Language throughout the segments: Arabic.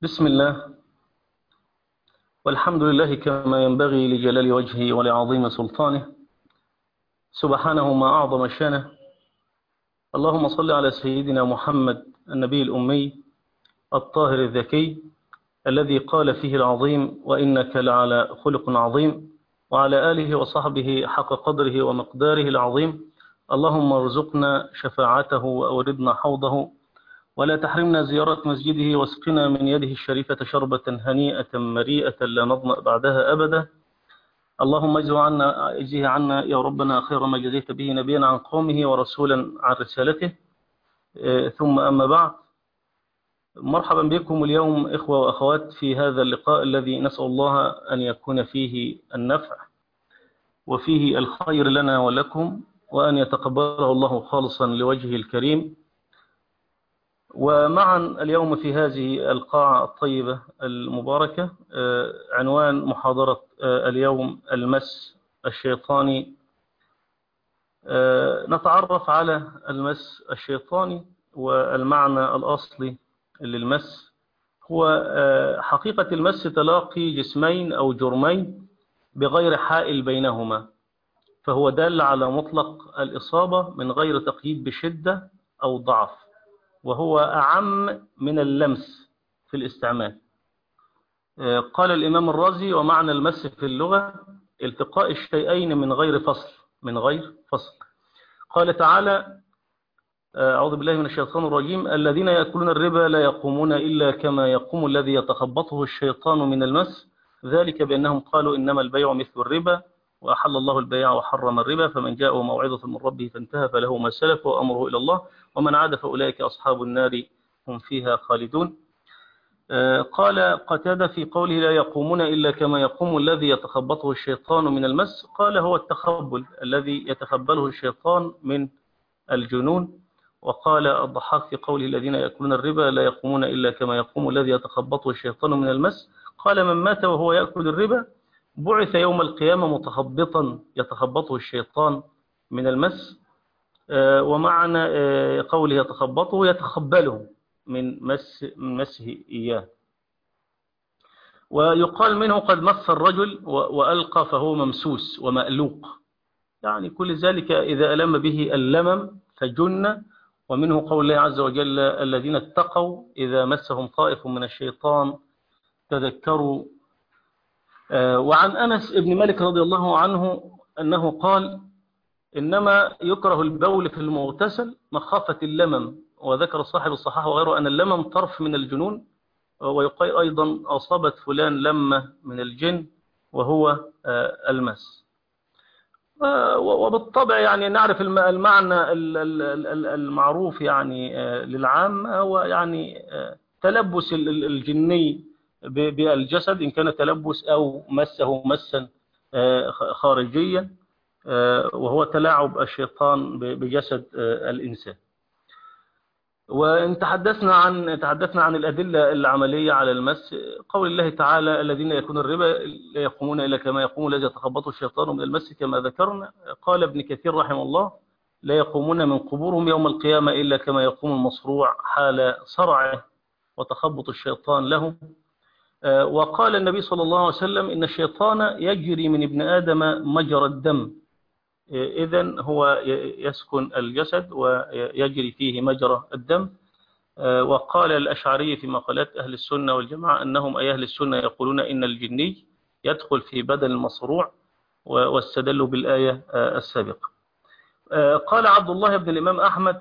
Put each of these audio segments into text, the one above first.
بسم الله والحمد لله كما ينبغي لجلال وجهه ولعظيم سلطانه، سبحانه ما أعظم شانه. اللهم صل على سيدنا محمد النبي الأمي الطاهر الذكي الذي قال فيه العظيم وإنك لعلى خلق عظيم، وعلى آله وصحبه حق قدره ومقداره العظيم. اللهم ارزقنا شفاعته وأوردنا حوضه، ولا تحرمنا زيارة مسجده، واسقنا من يده الشريفة شربة هنيئة مريئة لا نظمأ بعدها أبدا. اللهم اجزه عنا يا ربنا خير ما جزيت به نبيا عن قومه ورسولا عن رسالته. ثم أما بعد، مرحبا بكم اليوم إخوة وأخوات في هذا اللقاء الذي نسأل الله أن يكون فيه النفع وفيه الخير لنا ولكم، وأن يتقبله الله خالصا لوجهه الكريم. ومعا اليوم في هذه القاعة الطيبة المباركة عنوان محاضرة اليوم المس الشيطاني. نتعرف على المس الشيطاني، والمعنى الأصلي للمس هو حقيقة المس تلاقي جسمين أو جرمين بغير حائل بينهما، فهو دال على مطلق الإصابة من غير تقييد بشدة أو ضعف، وهو أعم من اللمس في الاستعمال. قال الإمام الرازي: ومعنى المس في اللغة التقاء الشيئين من غير فصل. قال تعالى: أعوذ بالله من الشيطان الرجيم: الذين يأكلون الربا لا يقومون إلا كما يقوم الذي يتخبطه الشيطان من المس، ذلك بأنهم قالوا إنما البيع مثل الربا وأحل الله البيع وحرم الربا، فمن جاءه موعظة من ربه فانتهى فله ما سلف وأمره إلى الله ومن عاد فأولئك أصحاب النار هم فيها خالدون. قال قتادة في قوله لا يقومون إلا كما يقوم الذي يتخبطه الشيطان من المس، قال هو التخبل الذي يتخبله الشيطان من الجنون. وقال الضحاك في قوله الذين يأكلون الربا لا يقومون إلا كما يقوم الذي يتخبطه الشيطان من المس، قال من مات وهو يأكل الربا بعث يوم القيامة متخبطا يتخبطه الشيطان من المس. ومعنى قوله يتخبطه يتخبله من مسه إياه. ويقال منه قد مس الرجل وألقى فهو ممسوس ومألوق، يعني كل ذلك إذا ألم به اللمم فجن. ومنه قول الله عز وجل: الذين اتقوا إذا مسهم طائف من الشيطان تذكروا. وعن أنس بن مالك رضي الله عنه أنه قال: إنما يكره البول في المغتسل مخافة اللمم. وذكر صاحب الصحاح وغيره أن اللمم طرف من الجنون، ويقال أيضا أصابت فلان لمة من الجن وهو المس. وبالطبع يعني نعرف المعنى المعروف يعني للعام هو يعني تلبس الجني بالجسد، إن كان تلبس أو مسه مسا خارجيا، وهو تلاعب الشيطان بجسد الإنسان. وإن تحدثنا عن الأدلة العملية على المس، قول الله تعالى: الذين يأكلون الربا لا يقومون إلا كما يقوم الذي يتخبطه الشيطان من المس كما ذكرنا. قال ابن كثير رحمه الله: لا يقومون من قبورهم يوم القيامة إلا كما يقوم المصروع حال صرعه وتخبط الشيطان له. وقال النبي صلى الله عليه وسلم: إن الشيطان يجري من ابن آدم مجرى الدم، إذن هو يسكن الجسد ويجري فيه مجرى الدم. وقال الأشعري في مقالات أهل السنة والجماعة أنهم أي أهل السنة يقولون إن الجني يدخل في بدن المصروع، واستدلوا بالآية السابقة. قال عبد الله بن الإمام أحمد: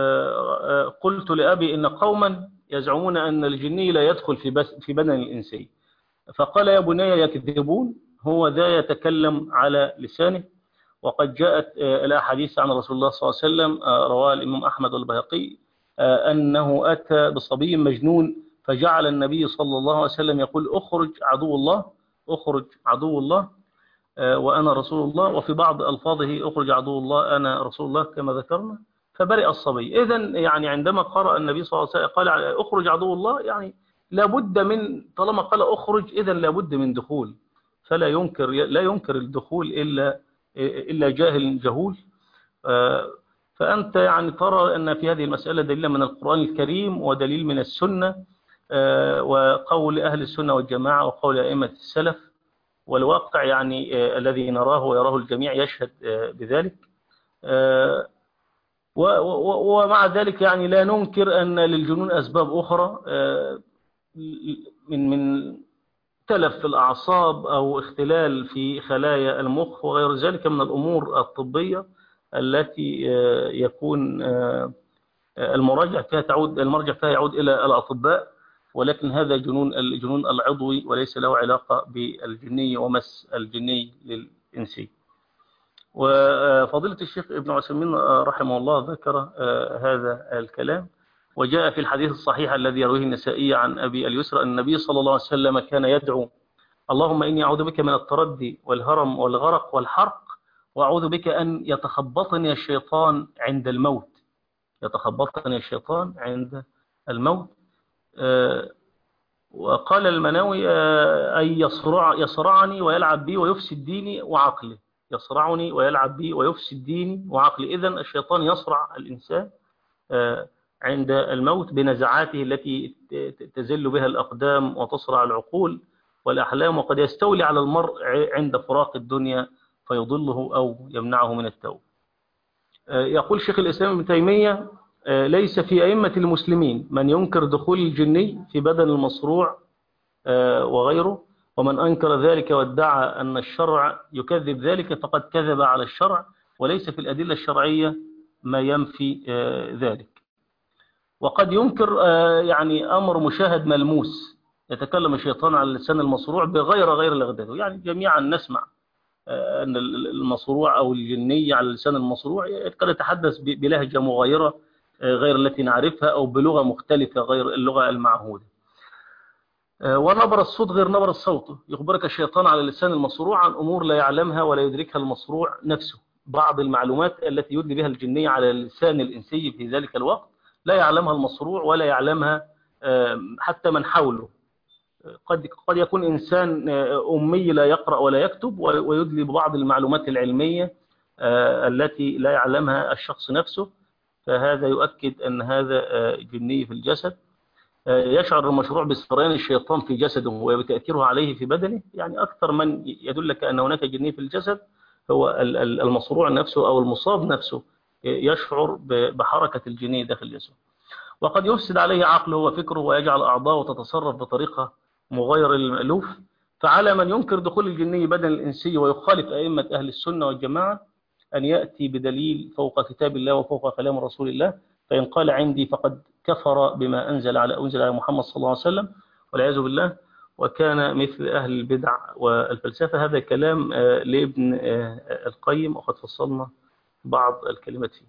قلت لأبي إن قوما يزعمون أن الجني لا يدخل في بدن الإنسي، فقال: يا بني يكذبون، هو ذا يتكلم على لسانه. وقد جاءت الأحاديث عن رسول الله صلى الله عليه وسلم، رواه الإمام أحمد والبيهقي، أنه أتى بصبي مجنون فجعل النبي صلى الله عليه وسلم يقول: أخرج عدو الله، أخرج عدو الله وأنا رسول الله. وفي بعض ألفاظه: أخرج عدو الله أنا رسول الله، كما ذكرنا. فبرئ الصبي. إذن يعني عندما قرأ النبي صلى الله عليه وسلم قال: أخرج عدو الله، يعني لابد من، طالما قال أخرج إذن لابد من دخول، فلا لا ينكر الدخول إلا جاهل جهول. فأنت يعني ترى أن في هذه المسألة دليل من القرآن الكريم ودليل من السنة وقول أهل السنة والجماعة وقول أئمة السلف، والواقع يعني الذي نراه ويراه الجميع يشهد بذلك. ومع ذلك يعني لا ننكر أن للجنون أسباب أخرى من تلف في الأعصاب أو اختلال في خلايا المخ وغير ذلك من الأمور الطبية التي يكون المرجع فيها يعود إلى الأطباء، ولكن هذا الجنون العضوي وليس له علاقة بالجني ومس الجني للإنسي. وفضيلة الشيخ ابن عثيمين رحمه الله ذكر هذا الكلام، وجاء في الحديث الصحيح الذي يرويه النسائي عن أبي اليسرى أن النبي صلى الله عليه وسلم كان يدعو: اللهم إني أعوذ بك من التردي والهرم والغرق والحرق، وأعوذ بك أن يتخبطني الشيطان عند الموت. يتخبطني الشيطان عند الموت. وقال المناوي أي يصرعني ويلعب بي ويفسد ديني وعقلي. يصرعني ويلعب بي ويفسد ديني وعقلي. إذن الشيطان يصرع الإنسان عند الموت بنزعاته التي تزل بها الأقدام وتصرع العقول والأحلام، وقد يستولي على المرء عند فراق الدنيا فيضله أو يمنعه من التوبة. يقول شيخ الإسلام ابن تيمية: ليس في أئمة المسلمين من ينكر دخول الجني في بدن المصروع وغيره، ومن أنكر ذلك وادعى أن الشرع يكذب ذلك فقد كذب على الشرع، وليس في الأدلة الشرعية ما ينفي ذلك. وقد ينكر يعني أمر مشاهد ملموس، يتكلم الشيطان على لسان المصروع غير لغته. يعني جميعا نسمع أن المصروع أو الجني على لسان المصروع قد يتحدث بلهجة مغايرة غير التي نعرفها، أو بلغة مختلفة غير اللغة المعهودة. ونبر الصوت غير نبر الصوت. يخبرك الشيطان على لسان المصروع عن أمور لا يعلمها ولا يدركها المصروع نفسه. بعض المعلومات التي يدلي بها الجني على لسان الإنسي في ذلك الوقت لا يعلمها المصروع ولا يعلمها حتى من حوله. قد يكون إنسان أمي لا يقرأ ولا يكتب ويدلي ببعض المعلومات العلمية التي لا يعلمها الشخص نفسه، فهذا يؤكد أن هذا جني في الجسد. يشعر المشروع بسريان الشيطان في جسده وبتأثيره عليه في بدنه. يعني أكثر من يدلك أن هناك جني في الجسد هو المصروع نفسه أو المصاب نفسه، يشعر بحركة الجني داخل جسده. وقد يفسد عليه عقله وفكره ويجعل أعضاءه تتصرف بطريقة مغايرة للمألوف. فعلى من ينكر دخول الجني بدن الإنسي ويخالف أئمة أهل السنة والجماعة أن يأتي بدليل فوق كتاب الله وفوق كلام رسول الله، فإن قال عندي فقد كفر بما أنزل على محمد صلى الله عليه وسلم والعياذ بالله، وكان مثل أهل البدع والفلسفة. هذا كلام لابن القيم وقد فصلنا بعض الكلمات فيه.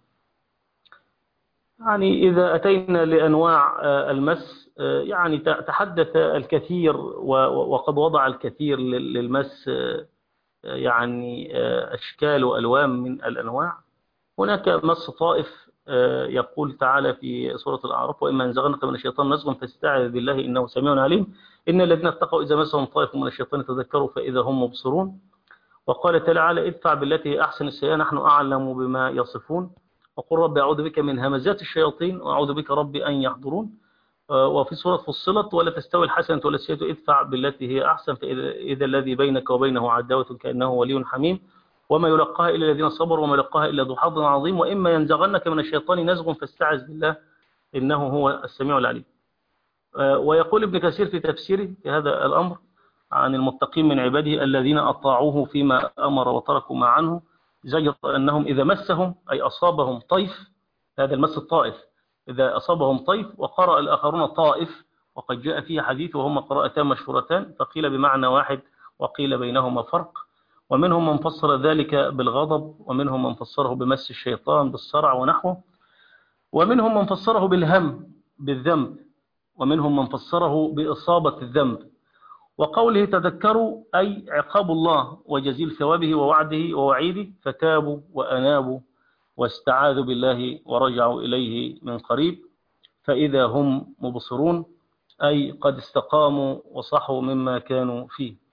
يعني إذا أتينا لأنواع المس، يعني تحدث الكثير وقد وضع الكثير للمس يعني أشكال وألوان من الأنواع. هناك مس طائف، يقول تعالى في سورة الأعراف: وإما ينزغنك من الشيطان نزغ فاستعذ بالله إنه سميع عليم إن الذين اتقوا إذا مسهم طائف من الشيطان تذكروا فإذا هم مبصرون. وقال تعالى: ادفع بالتي أحسن السيئة نحن أعلم بما يصفون، وقل رب أعوذ بك من همزات الشياطين وأعوذ بك رب أن يحضرون. وفي سورة فصلت: ولا تستوي الحسنة ولا السيئة ادفع بالتي هي أحسن فإذا الذي بينك وبينه عداوة كأنه ولي حميم وما يلقاها إلا الذين صبروا وما يلقاها إلا ذو حظ عظيم وإما ينزغنك من الشيطان نزغ فاستعذ بالله إنه هو السميع العليم. ويقول ابن كثير في تفسيره في هذا الأمر عن المتقين من عباده الذين أطاعوه فيما أمر وتركوا ما عنه، زجر أنهم إذا مسهم أي أصابهم طيف، هذا المس الطائف، إذا أصابهم طيف. وقرأ الآخرون طائف، وقد جاء فيه حديث وهما قراءتان مشهورتان، فقيل بمعنى واحد وقيل بينهما فرق. ومنهم من فسر ذلك بالغضب، ومنهم من فسره بمس الشيطان بالصرع ونحوه، ومنهم من فسره بالهم بالذنب، ومنهم من فسره بإصابة الذنب. وقوله تذكروا أي عقاب الله وجزيل ثوابه ووعده ووعيده، فتابوا وأنابوا واستعاذوا بالله ورجعوا إليه من قريب فإذا هم مبصرون، أي قد استقاموا وصحوا مما كانوا فيه.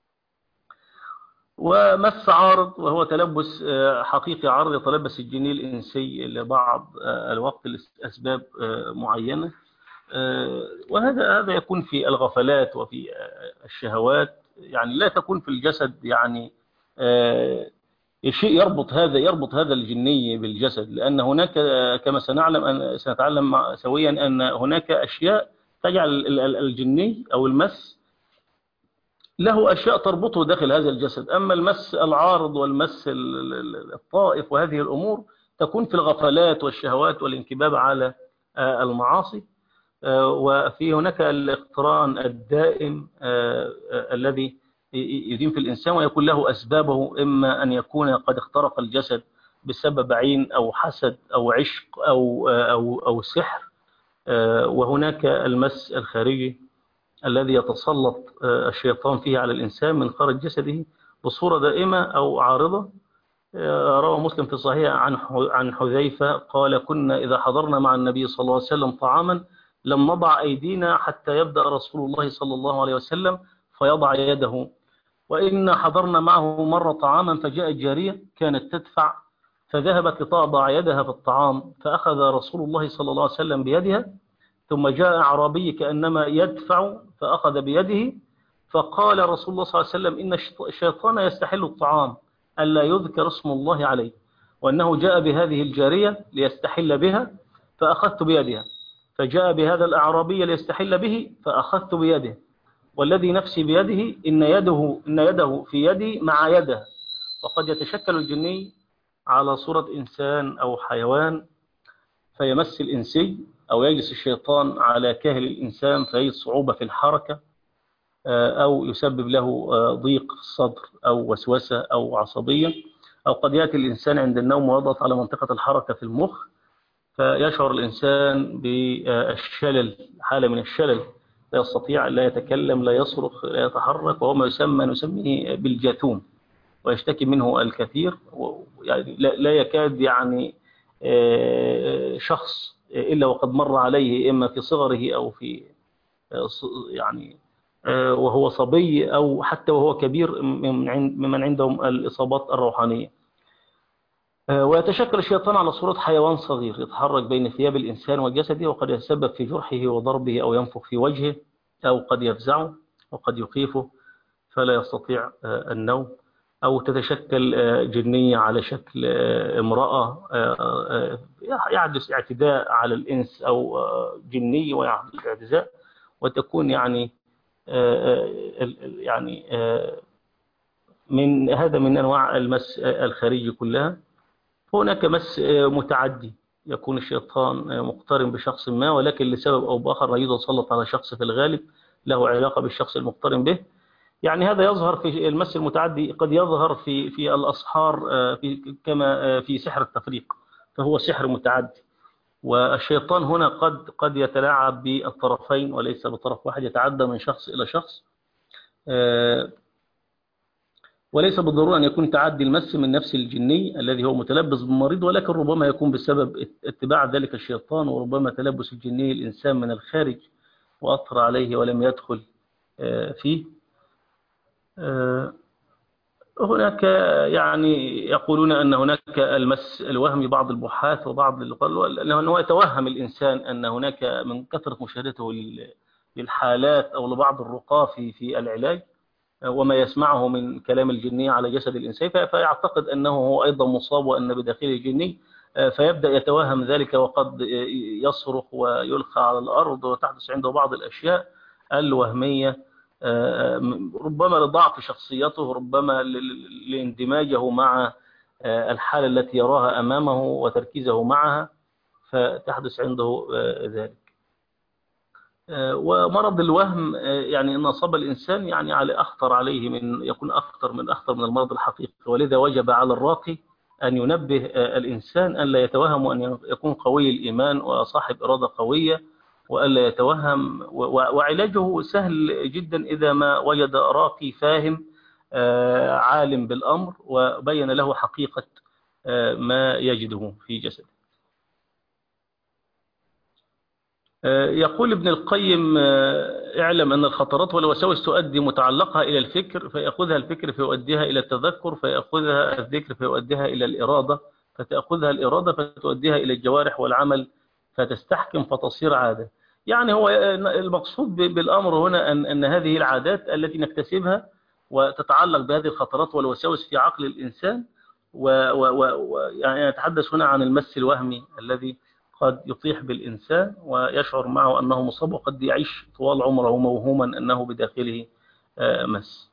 ومس عارض وهو تلبس حقيقي عارض يتلبس الجني الإنسي لبعض الوقت لأسباب معينة، وهذا يكون في الغفلات وفي الشهوات، يعني لا تكون في الجسد يعني شيء يربط هذا الجني بالجسد، لأن هناك كما سنتعلم سويا أن هناك أشياء تجعل الجني أو المس له أشياء تربطه داخل هذا الجسد. أما المس العارض والمس الطائف وهذه الأمور تكون في الغفلات والشهوات والانكباب على المعاصي. وفي هناك الاقتران الدائم الذي يدين في الإنسان، ويكون له أسبابه، إما أن يكون قد اخترق الجسد بسبب عين أو حسد أو عشق أو سحر. وهناك المس الخارجي الذي يتسلط الشيطان فيه على الإنسان من خارج جسده بصورة دائمة أو عارضة. روى مسلم في صحيح عن حذيفة قال: كنا إذا حضرنا مع النبي صلى الله عليه وسلم طعاما لم نضع أيدينا حتى يبدأ رسول الله صلى الله عليه وسلم فيضع يده، وإن حضرنا معه مرة طعاما فجاءت جارية كانت تدفع فذهبت لتضع يدها في الطعام، فأخذ رسول الله صلى الله عليه وسلم بيدها، ثم جاء أعرابي كأنما يدفع فأخذ بيده، فقال رسول الله صلى الله عليه وسلم: إن الشيطان يستحل الطعام ألا يذكر اسم الله عليه، وأنه جاء بهذه الجارية ليستحل بها فأخذت بيدها، فجاء بهذا الأعرابي ليستحل به فأخذت بيده، والذي نفسي بيده إن يده في يدي مع يده. وقد يتشكل الجني على صورة إنسان أو حيوان فيمس الإنسي، أو يجلس الشيطان على كاهل الإنسان فيجد صعوبة في الحركة، أو يسبب له ضيق الصدر أو وسوسة أو عصبية، أو قد يأتي الإنسان عند النوم ويضغط على منطقة الحركة في المخ فيشعر الإنسان بالشلل، حالة من الشلل، لا يستطيع، لا يتكلم، لا يصرخ، لا يتحرك، وهو ما نسميه بالجاثوم، ويشتكي منه الكثير. يعني لا يكاد يعني شخص إلا وقد مر عليه، إما في صغره أو في يعني وهو صبي أو حتى وهو كبير، ممن عندهم الإصابات الروحانية. ويتشكل الشيطان على صورة حيوان صغير يتحرك بين ثياب الإنسان وجسده، وقد يتسبب في جرحه وضربه أو ينفخ في وجهه، أو قد يفزعه وقد يخيفه فلا يستطيع النوم، أو تتشكل جنية على شكل امرأة يحدث اعتداء على الإنس، أو جني ويحدث اعتداء، وتكون يعني من هذا من أنواع المس الخارجي كلها. هناك مس متعدي، يكون الشيطان مقترن بشخص ما، ولكن لسبب أو بآخر يتسلط على شخص في الغالب له علاقة بالشخص المقترن به. يعني هذا يظهر في المس المتعدي، قد يظهر في الأسحار، كما في سحر التفريق، فهو سحر متعدي. والشيطان هنا قد يتلاعب بالطرفين وليس بطرف واحد، يتعدى من شخص إلى شخص، وليس بالضرورة أن يكون تعدي المس من نفس الجني الذي هو متلبس بالمريض، ولكن ربما يكون بسبب اتباع ذلك الشيطان، وربما تلبس الجني الإنسان من الخارج وأثر عليه ولم يدخل فيه. هناك يعني يقولون أن هناك المس الوهمي، بعض البحاث وبعض أنه يتوهم الإنسان أن هناك من كثرة مشاهدته للحالات أو لبعض الرقى في العلاج وما يسمعه من كلام الجني على جسد الإنسان، فيعتقد أنه هو أيضا مصاب وأن بداخله جني، فيبدأ يتوهم ذلك، وقد يصرخ ويلقى على الأرض، وتحدث عنده بعض الأشياء الوهمية، ربما لضعف شخصيته، ربما لاندماجه مع الحالة التي يراها أمامه وتركيزه معها، فتحدث عنده ذلك. ومرض الوهم يعني إن أصاب الإنسان يعني أخطر عليه يكون أخطر من المرض الحقيقي، ولذا وجب على الراقي أن ينبه الإنسان أن لا يتوهم، وأن يكون قوي الإيمان وصاحب إرادة قوية، وألا يتوهم. وعلاجه سهل جدا إذا ما وجد راقي فاهم عالم بالأمر وبين له حقيقة ما يجده في جسده. يقول ابن القيم: اعلم أن الخطرات والوساوس تؤدي متعلقها إلى الفكر، فيأخذها الفكر فيؤديها إلى التذكر، فيأخذها الذكر فيؤديها إلى الإرادة، فتأخذها الإرادة فتؤديها إلى الجوارح والعمل، فتستحكم فتصير عادة. يعني هو المقصود بالأمر هنا أن هذه العادات التي نكتسبها وتتعلق بهذه الخطرات والوساوس في عقل الإنسان، ويعني نتحدث هنا عن المس الوهمي الذي قد يطيح بالإنسان ويشعر معه أنه مصاب، وقد يعيش طوال عمره موهوما أنه بداخله مس.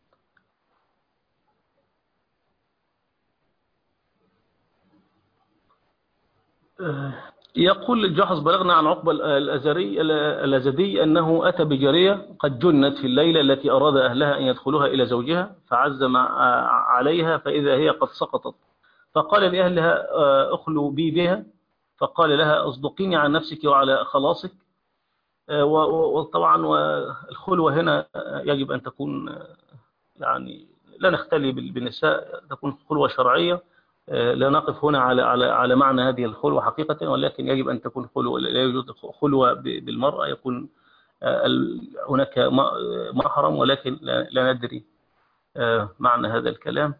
يقول الجحظ: بلغنا عن عقبة الأزدي أنه أتى بجارية قد جنت في الليلة التي أراد أهلها أن يدخلوها إلى زوجها، فعزم عليها فإذا هي قد سقطت، فقال لأهلها: أخلوا بي بها. فقال لها: أصدقيني عن نفسك وعلى خلاصك. وطبعا والخلوة هنا يجب أن تكون يعني لا نختلي بالنساء، تكون خلوة شرعية. لا نقف هنا على معنى هذه الخلوة حقيقة، ولكن يجب أن تكون خلوة، لا يوجد خلوة بالمرأة يكون هناك محرم، ولكن لا ندري معنى هذا الكلام،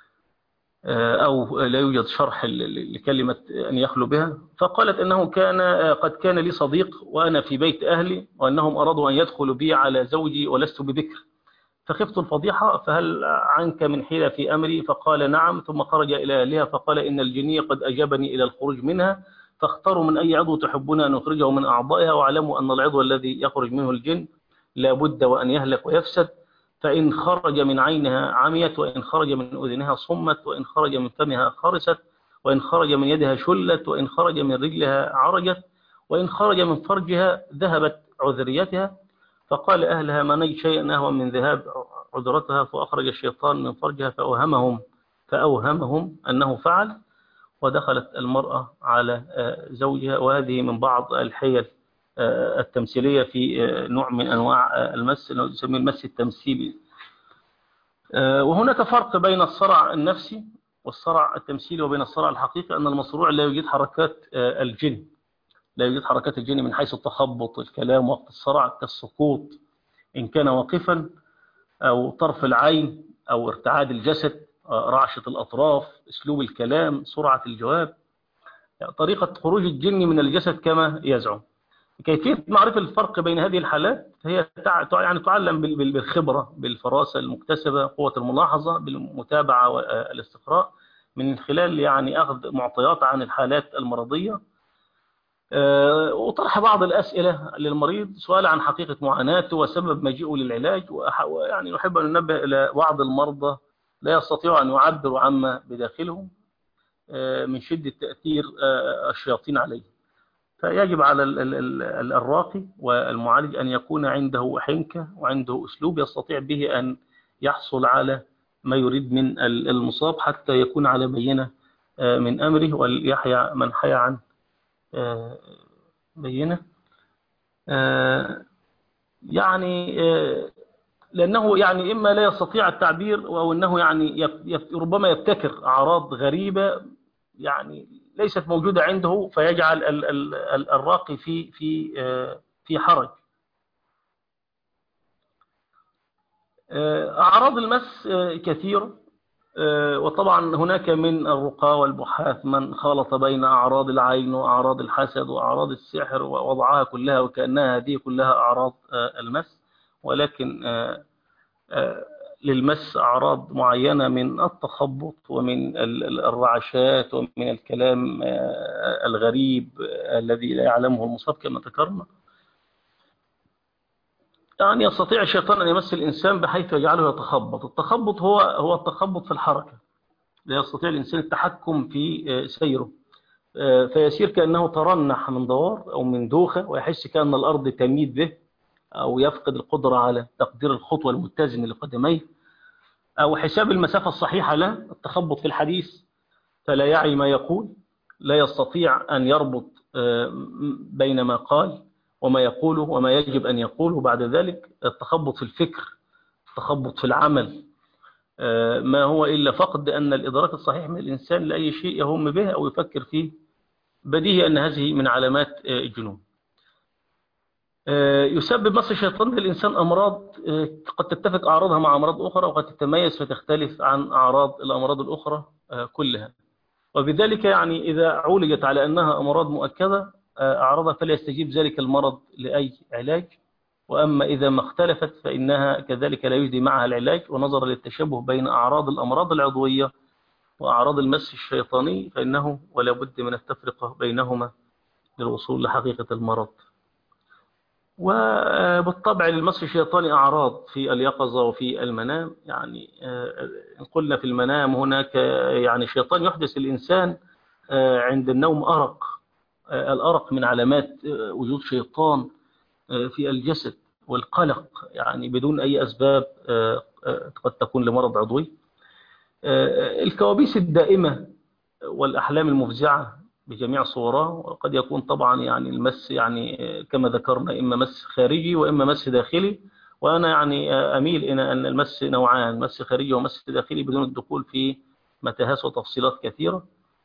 أو لا يوجد شرح لكلمة أن يخلو بها. فقالت أنه قد كان لي صديق وأنا في بيت أهلي، وأنهم أرادوا أن يدخلوا بي على زوجي ولست بذكر، فخفت الفضيحة، فهل عنك من حيلة في أمري؟ فقال: نعم. ثم خرج إلى أهلها فقال: إن الجنية قد أجابني إلى الخروج منها، فاختاروا من أي عضو تحبون أن نخرجه من أعضائها، واعلموا أن العضو الذي يخرج منه الجن لا بد وأن يهلك ويفسد، فإن خرج من عينها عميت، وإن خرج من أذنها صمت، وإن خرج من فمها خرست، وإن خرج من يدها شلت، وإن خرج من رجلها عرجت، وإن خرج من فرجها ذهبت عذريتها. فقال أهلها: ما نجد شيئا أهون من ذهاب عذرتها. فأخرج الشيطان من فرجها فأوهمهم أنه فعل، ودخلت المرأة على زوجها. وهذه من بعض الحيل التمثيلية في نوع من أنواع المس، نسميه المس التمثيلي. وهناك فرق بين الصرع النفسي والصرع التمثيلي وبين الصرع الحقيقي، أن المصروع لا يوجد حركات الجن، لا يوجد حركات الجن من حيث التخبط الكلام وقت الصرع، كالسقوط إن كان واقفا، أو طرف العين، أو ارتعاد الجسد، رعشة الأطراف، أسلوب الكلام، سرعة الجواب، يعني طريقة خروج الجن من الجسد كما يزعم. كيفية معرفة الفرق بين هذه الحالات هي يعني تعلم بالخبرة، بالفراسة المكتسبة، قوة الملاحظة، بالمتابعة والاستقراء، من خلال يعني أخذ معطيات عن الحالات المرضية، وطرح بعض الأسئلة للمريض، سؤال عن حقيقة معاناته وسبب مجيئه للعلاج. ويعني نحب أن ننبه إلى بعض المرضى لا يستطيعوا أن يعبروا عما بداخلهم من شدة تأثير الشياطين عليه، فيجب على الراقي والمعالج أن يكون عنده حنكة وعنده أسلوب يستطيع به أن يحصل على ما يريد من المصاب، حتى يكون على بينة من أمره، وليحيى من حيى عن بينة. يعني لأنه يعني إما لا يستطيع التعبير، أو أنه يعني ربما يبتكر أعراض غريبة يعني ليست موجودة عنده، فيجعل الراقي في حرج. أعراض المس كثيرة، وطبعا هناك من الرقاة والبحاث من خلط بين أعراض العين وأعراض الحسد وأعراض السحر، ووضعها كلها وكأنها هذه كلها أعراض المس، ولكن للمس أعراض معينة من التخبط ومن الرعشات ومن الكلام الغريب الذي لا يعلمه المصاب كما ذكرنا. يعني يستطيع الشيطان أن يمس الإنسان بحيث يجعله يتخبط. التخبط هو التخبط في الحركة، لا يستطيع الإنسان التحكم في سيره، فيسير كأنه ترنح من دوار أو من دوخة، ويحس كأن الأرض تميد به، أو يفقد القدرة على تقدير الخطوة المتزنة لقدميه، أو حساب المسافة الصحيحة له. التخبط في الحديث، فلا يعي ما يقول، لا يستطيع أن يربط بين ما قال وما يقوله وما يجب أن يقوله بعد ذلك. التخبط في الفكر، التخبط في العمل، ما هو إلا فقد أن الإدراك الصحيح من الإنسان لأي شيء يهم به أو يفكر فيه. بديهي أن هذه من علامات الجنون. يسبب مس الشيطان للإنسان أمراض قد تتفق أعراضها مع أمراض أخرى، وقد تتميز فتختلف عن أعراض الأمراض الأخرى كلها. وبذلك يعني إذا عولجت على أنها أمراض مؤكدة أعراضها فلا يستجيب ذلك المرض لأي علاج. وأما إذا ما اختلفت فإنها كذلك لا يجدي معها العلاج. ونظرا للتشابه بين أعراض الأمراض العضوية وأعراض المس الشيطاني فإنه ولا بد من التفرقة بينهما للوصول لحقيقة المرض. وبالطبع للمس الشيطاني أعراض في اليقظة وفي المنام. يعني إن قلنا في المنام هناك يعني الشيطان يحدث الإنسان عند النوم أرق. الأرق من علامات وجود شيطان في الجسد، والقلق يعني بدون أي أسباب قد تكون لمرض عضوي. الكوابيس الدائمة والأحلام المفزعة بجميع صورها. وقد يكون طبعا يعني المس يعني كما ذكرنا إما مس خارجي وإما مس داخلي. وأنا يعني أميل إلى أن المس نوعان، مس خارجي ومس داخلي، بدون الدخول في متاهات وتفصيلات كثيرة.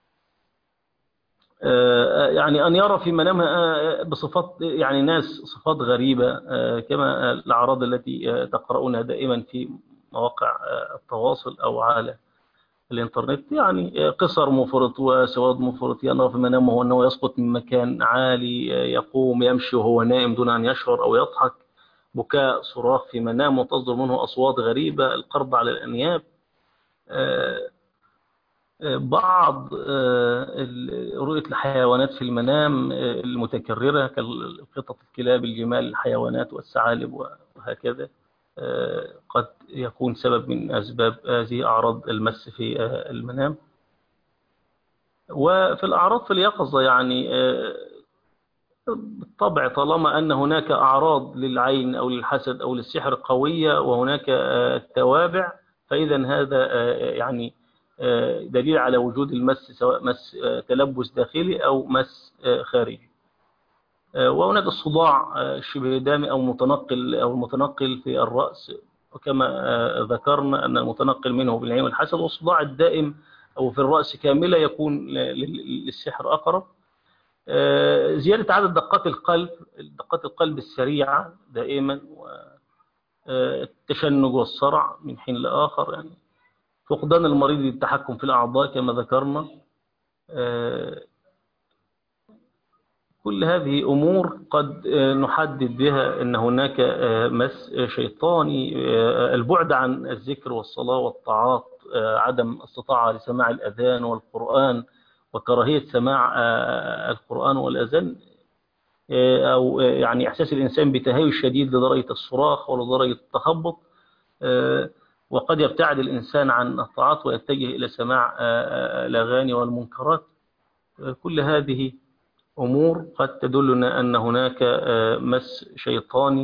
يعني أن يرى في منامها بصفات يعني ناس صفات غريبة، كما الأعراض التي تقرؤونها دائما في مواقع التواصل أو على الإنترنت. يعني قصر مفرط وسواد مفرط، يرى في منامه أنه يسقط من مكان عالي، يقوم يمشي وهو نائم دون أن يشعر أو يضحك، بكاء صراخ في منامه، تصدر منه أصوات غريبة، القرض على الأنياب. بعض رؤية الحيوانات في المنام المتكررة كالقطط، الكلاب، الجمال، الحيوانات والثعالب وهكذا، قد يكون سبب من أسباب هذه أعراض المس في المنام. وفي الأعراض في اليقظة يعني بالطبع طالما أن هناك أعراض للعين أو للحسد أو للسحر قوية وهناك توابع، فإذا هذا يعني دليل على وجود المس، سواء مس تلبس داخلي أو مس خارجي. وهناك الصداع الشبه دامي أو المتنقل في الرأس، وكما ذكرنا أن المتنقل منه بالعين والحسد. والصداع الدائم أو في الرأس كاملة يكون للسحر أقرب. زيادة عدد دقات القلب السريعة دائما، والتشنج والصرع من حين لآخر، يعني فقدان المريض للتحكم في الأعضاء كما ذكرنا. كل هذه أمور قد نحدد بها أن هناك مس شيطاني. البعد عن الذكر والصلاة والطاعات، عدم استطاعة لسماع الأذان والقرآن، وكراهية سماع القرآن والأذان، أو يعني إحساس الإنسان بتهيؤ شديد لدرجة الصراخ ولدرجة التخبط. وقد يبتعد الإنسان عن الطاعات ويتجه إلى سماع الأغاني والمنكرات. كل هذه أمور قد تدلنا أن هناك مس شيطاني،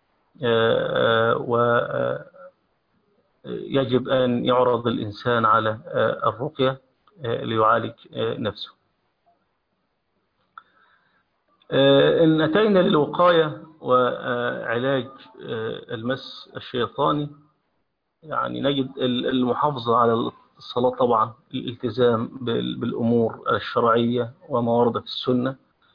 ويجب أن يعرض الإنسان على الرقية ليعالج نفسه. إن أتينا للوقاية وعلاج المس الشيطاني، يعني نجد المحافظة على الصلاة طبعا، الالتزام بالأمور الشرعية وما ورد في السنة،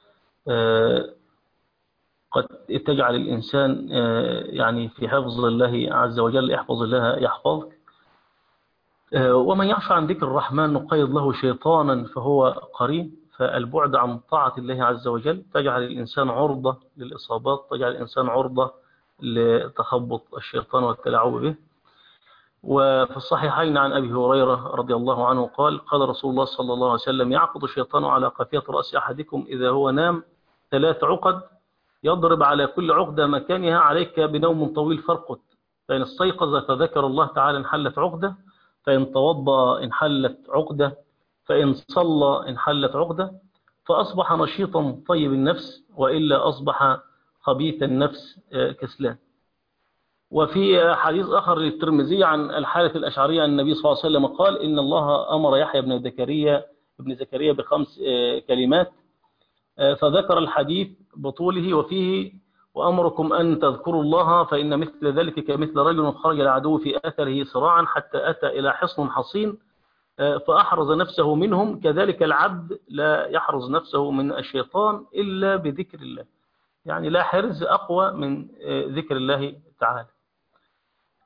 قد تجعل الإنسان يعني في حفظ الله عز وجل. احفظ الله يحفظك. ومن يعش عن ذكر الرحمن نقيض له شيطانا فهو قرين. فالبعد عن طاعة الله عز وجل تجعل الإنسان عرضة للإصابات، تجعل الإنسان عرضة لتخبط الشيطان والتلاعب به. وفي الصحيحين عن أبي هريرة رضي الله عنه قال: قال رسول الله صلى الله عليه وسلم: يعقد الشيطان على قافية رأس أحدكم إذا هو نام 3 عقد، يضرب على كل عقدة مكانها، عليك بنوم طويل فارقد، فإن استيقظ فذكر الله تعالى انحلت عقدة، فإن توضأ انحلت عقدة، فإن صلى انحلت عقدة، فأصبح نشيطا طيب النفس، وإلا أصبح خبيث النفس كسلان. وفي حديث آخر للترمذي عن الحارث الأشعري عن النبي صلى الله عليه وسلم قال: إن الله أمر يحيى بن زكريا ب5 كلمات، فذكر الحديث بطوله وفيه: وأمركم أن تذكروا الله فإن مثل ذلك كمثل رجل خرج العدو في أثره صراعا حتى أتى إلى حصن حصين فأحرز نفسه منهم، كذلك العبد لا يحرز نفسه من الشيطان إلا بذكر الله. يعني لا حرز أقوى من ذكر الله تعالى.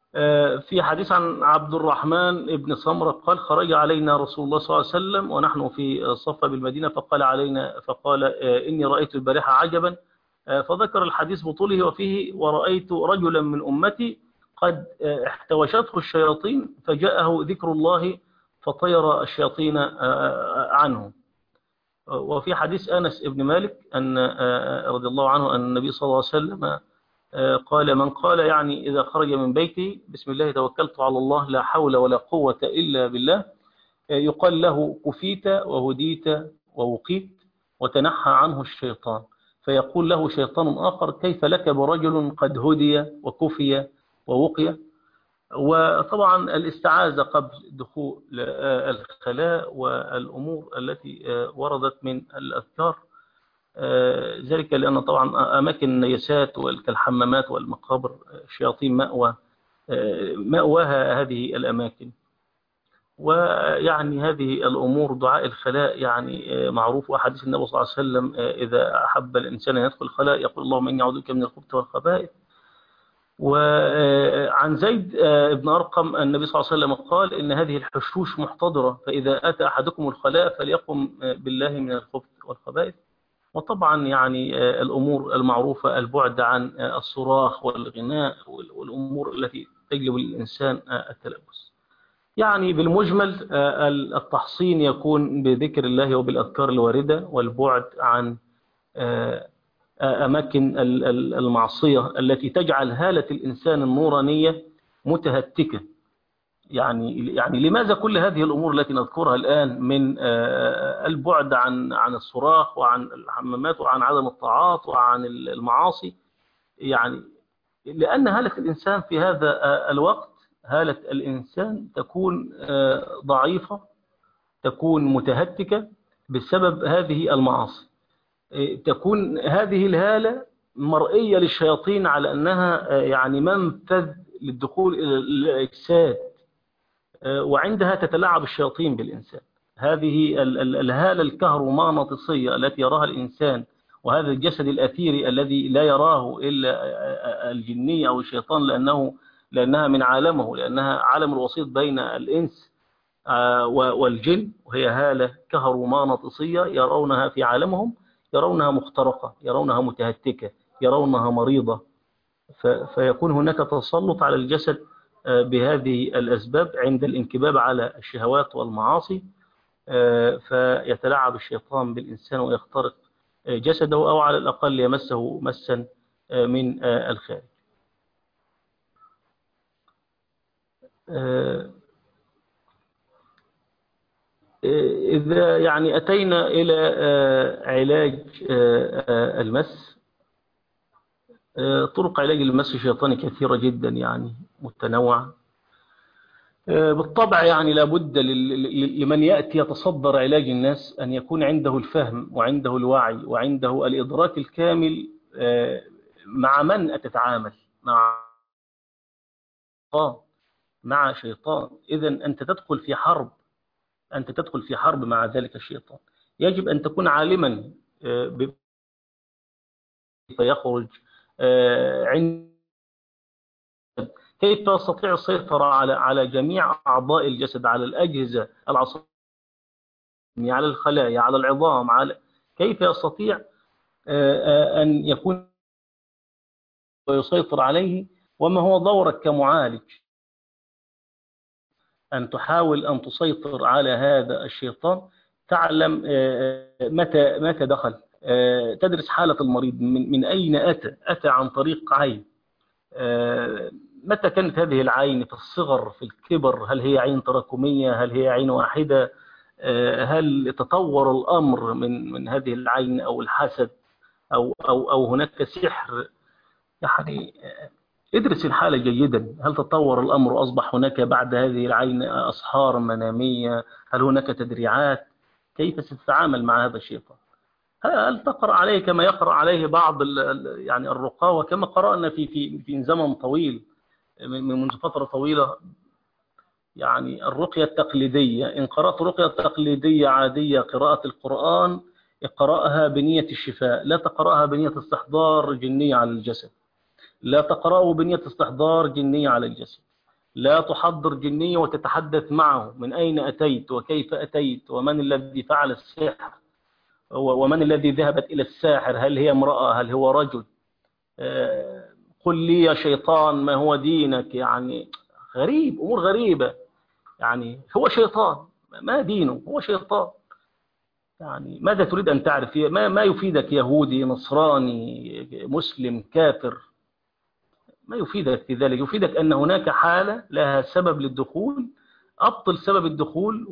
في حديث عن عبد الرحمن بن سمرة قال خرج علينا رسول الله صلى الله عليه وسلم ونحن في الصفة بالمدينة فقال إني رأيت البارحة عجبا، فذكر الحديث بطوله وفيه ورأيت رجلا من أمتي قد احتوشته الشياطين فجاءه ذكر الله فطير الشياطين عنه. وفي حديث أنس بن مالك أن رضي الله عنه أن النبي صلى الله عليه وسلم قال من قال يعني إذا خرج من بيته بسم الله توكلت على الله لا حول ولا قوة إلا بالله يقال له كفيت وهديت ووقيت وتنحى عنه الشيطان، فيقول له شيطان آخر كيف لك برجل قد هدي وكفي ووقي. وطبعا الاستعاذة قبل دخول الخلاء والأمور التي وردت من الأذكار، ذلك لأن طبعا أماكن النيسات كالحمامات والمقابر الشياطين مأواها هذه الأماكن. ويعني هذه الأمور دعاء الخلاء يعني معروف، وحديث النبي صلى الله عليه وسلم إذا أحب الإنسان أن يدخل الخلاء يقول اللهم إني أعوذ بك من الخبث والخبائث. وعن زيد بن أرقم النبي صلى الله عليه وسلم قال إن هذه الحشوش محتضرة فإذا أتى أحدكم الخلاء فليقم بالله من الخبث والخبائث. وطبعا يعني الأمور المعروفة البعد عن الصراخ والغناء والأمور التي تجلب للإنسان التلبس. يعني بالمجمل التحصين يكون بذكر الله وبالأذكار الواردة والبعد عن أماكن المعصية التي تجعل هالة الإنسان النورانية متهتكة. يعني لماذا كل هذه الأمور التي نذكرها الآن من البعد عن الصراخ وعن الحمامات وعن عدم الطاعات وعن المعاصي؟ يعني لأن هالة الإنسان في هذا الوقت هالة الإنسان تكون ضعيفة، تكون متهتكة بسبب هذه المعاصي. تكون هذه الهالة مرئية للشياطين على أنها يعني منفذ للدخول إلى الأجساد، وعندها تتلاعب الشياطين بالإنسان. هذه الهالة الكهرومغناطيسية التي يراها الإنسان وهذا الجسد الأثيري الذي لا يراه إلا الجني أو الشيطان لأنها من عالمه، لأنها عالم الوسيط بين الإنس والجن، وهي هالة كهرومغناطيسية يرونها في عالمهم، يرونها مخترقة، يرونها متهتكة، يرونها مريضة. فيكون هناك تسلط على الجسد بهذه الأسباب عند الانكباب على الشهوات والمعاصي، فيتلاعب الشيطان بالإنسان ويخترق جسده أو على الأقل يمسه مسا من الخارج. إذا يعني أتينا إلى علاج المس، طرق علاج المس الشيطاني كثيرة جدا يعني متنوعة. بالطبع يعني لابد لمن يأتي يتصدر علاج الناس أن يكون عنده الفهم وعنده الوعي وعنده الإدراك الكامل مع من أتتعامل، مع شيطان. إذن أنت تدخل في حرب مع ذلك الشيطان. يجب أن تكون عالما فيخرج كيف يستطيع السيطرة على جميع أعضاء الجسد، على الأجهزة العصبية، على الخلايا، على العظام، كيف يستطيع أن يكون ويسيطر عليه، وما هو دورك كمعالج أن تحاول أن تسيطر على هذا الشيطان. تعلم متى دخل، تدرس حالة المريض، من أين أتى عن طريق عين، متى كانت هذه العين، في الصغر، في الكبر، هل هي عين تراكمية، هل هي عين واحدة، هل تطور الأمر من هذه العين أو الحسد أو هناك سحر. يعني ادرس الحالة جيدا، هل تطور الأمر وأصبح هناك بعد هذه العين أسحار منامية، هل هناك تدريعات، كيف ستتعامل مع هذا الشيطان. هل تقرأ عليه كما يقرأ عليه بعض يعني الرقاة، وكما قرأنا في زمن طويل منذ فترة طويلة يعني الرقية التقليدية. إن قرأت رقية تقليدية عادية قراءة القرآن اقرأها بنية الشفاء، لا تقرأها بنية استحضار جنية على الجسد، لا تقرأه بنية استحضار جنية على الجسد. لا تحضر جنية وتتحدث معه من أين أتيت وكيف أتيت ومن الذي فعل السحر ومن الذي ذهبت إلى الساحر، هل هي امرأة هل هو رجل، قل لي يا شيطان ما هو دينك. يعني غريب، أمور غريبة. يعني هو شيطان، ما دينه، هو شيطان. يعني ماذا تريد أن تعرف؟ ما يفيدك يهودي نصراني مسلم كافر، ما يفيدك في ذلك. يفيدك أن هناك حالة لها سبب للدخول، أبطل سبب الدخول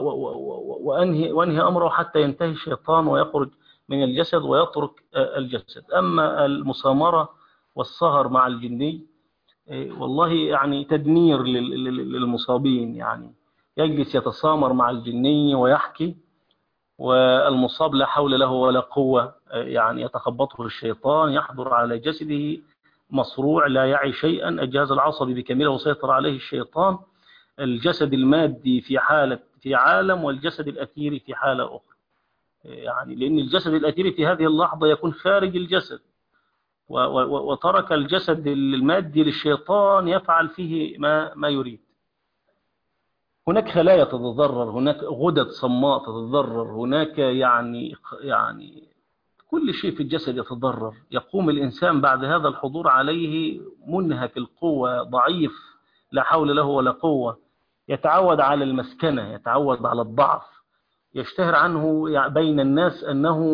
وأنهي أمره حتى ينتهي الشيطان ويخرج من الجسد ويترك الجسد. أما المسامرة والسهر مع الجني والله يعني تدمير للمصابين. يعني يجلس يتسامر مع الجني ويحكي، والمصاب لا حول له ولا قوة، يعني يتخبطه الشيطان، يحضر على جسده مصروع لا يعي شيئا، الجهاز العصبي بكامله وسيطر عليه الشيطان، الجسد المادي في عالم والجسد الأثيري في حالة أخرى. يعني لأن الجسد الأثيري في هذه اللحظة يكون خارج الجسد، وترك الجسد المادي للشيطان يفعل فيه ما يريد. هناك خلايا تتضرر، هناك غدد صماء تتضرر، هناك يعني كل شيء في الجسد يتضرر. يقوم الإنسان بعد هذا الحضور عليه منهك القوة، ضعيف، لا حول له ولا قوة، يتعود على المسكنة، يتعود على الضعف، يشتهر عنه بين الناس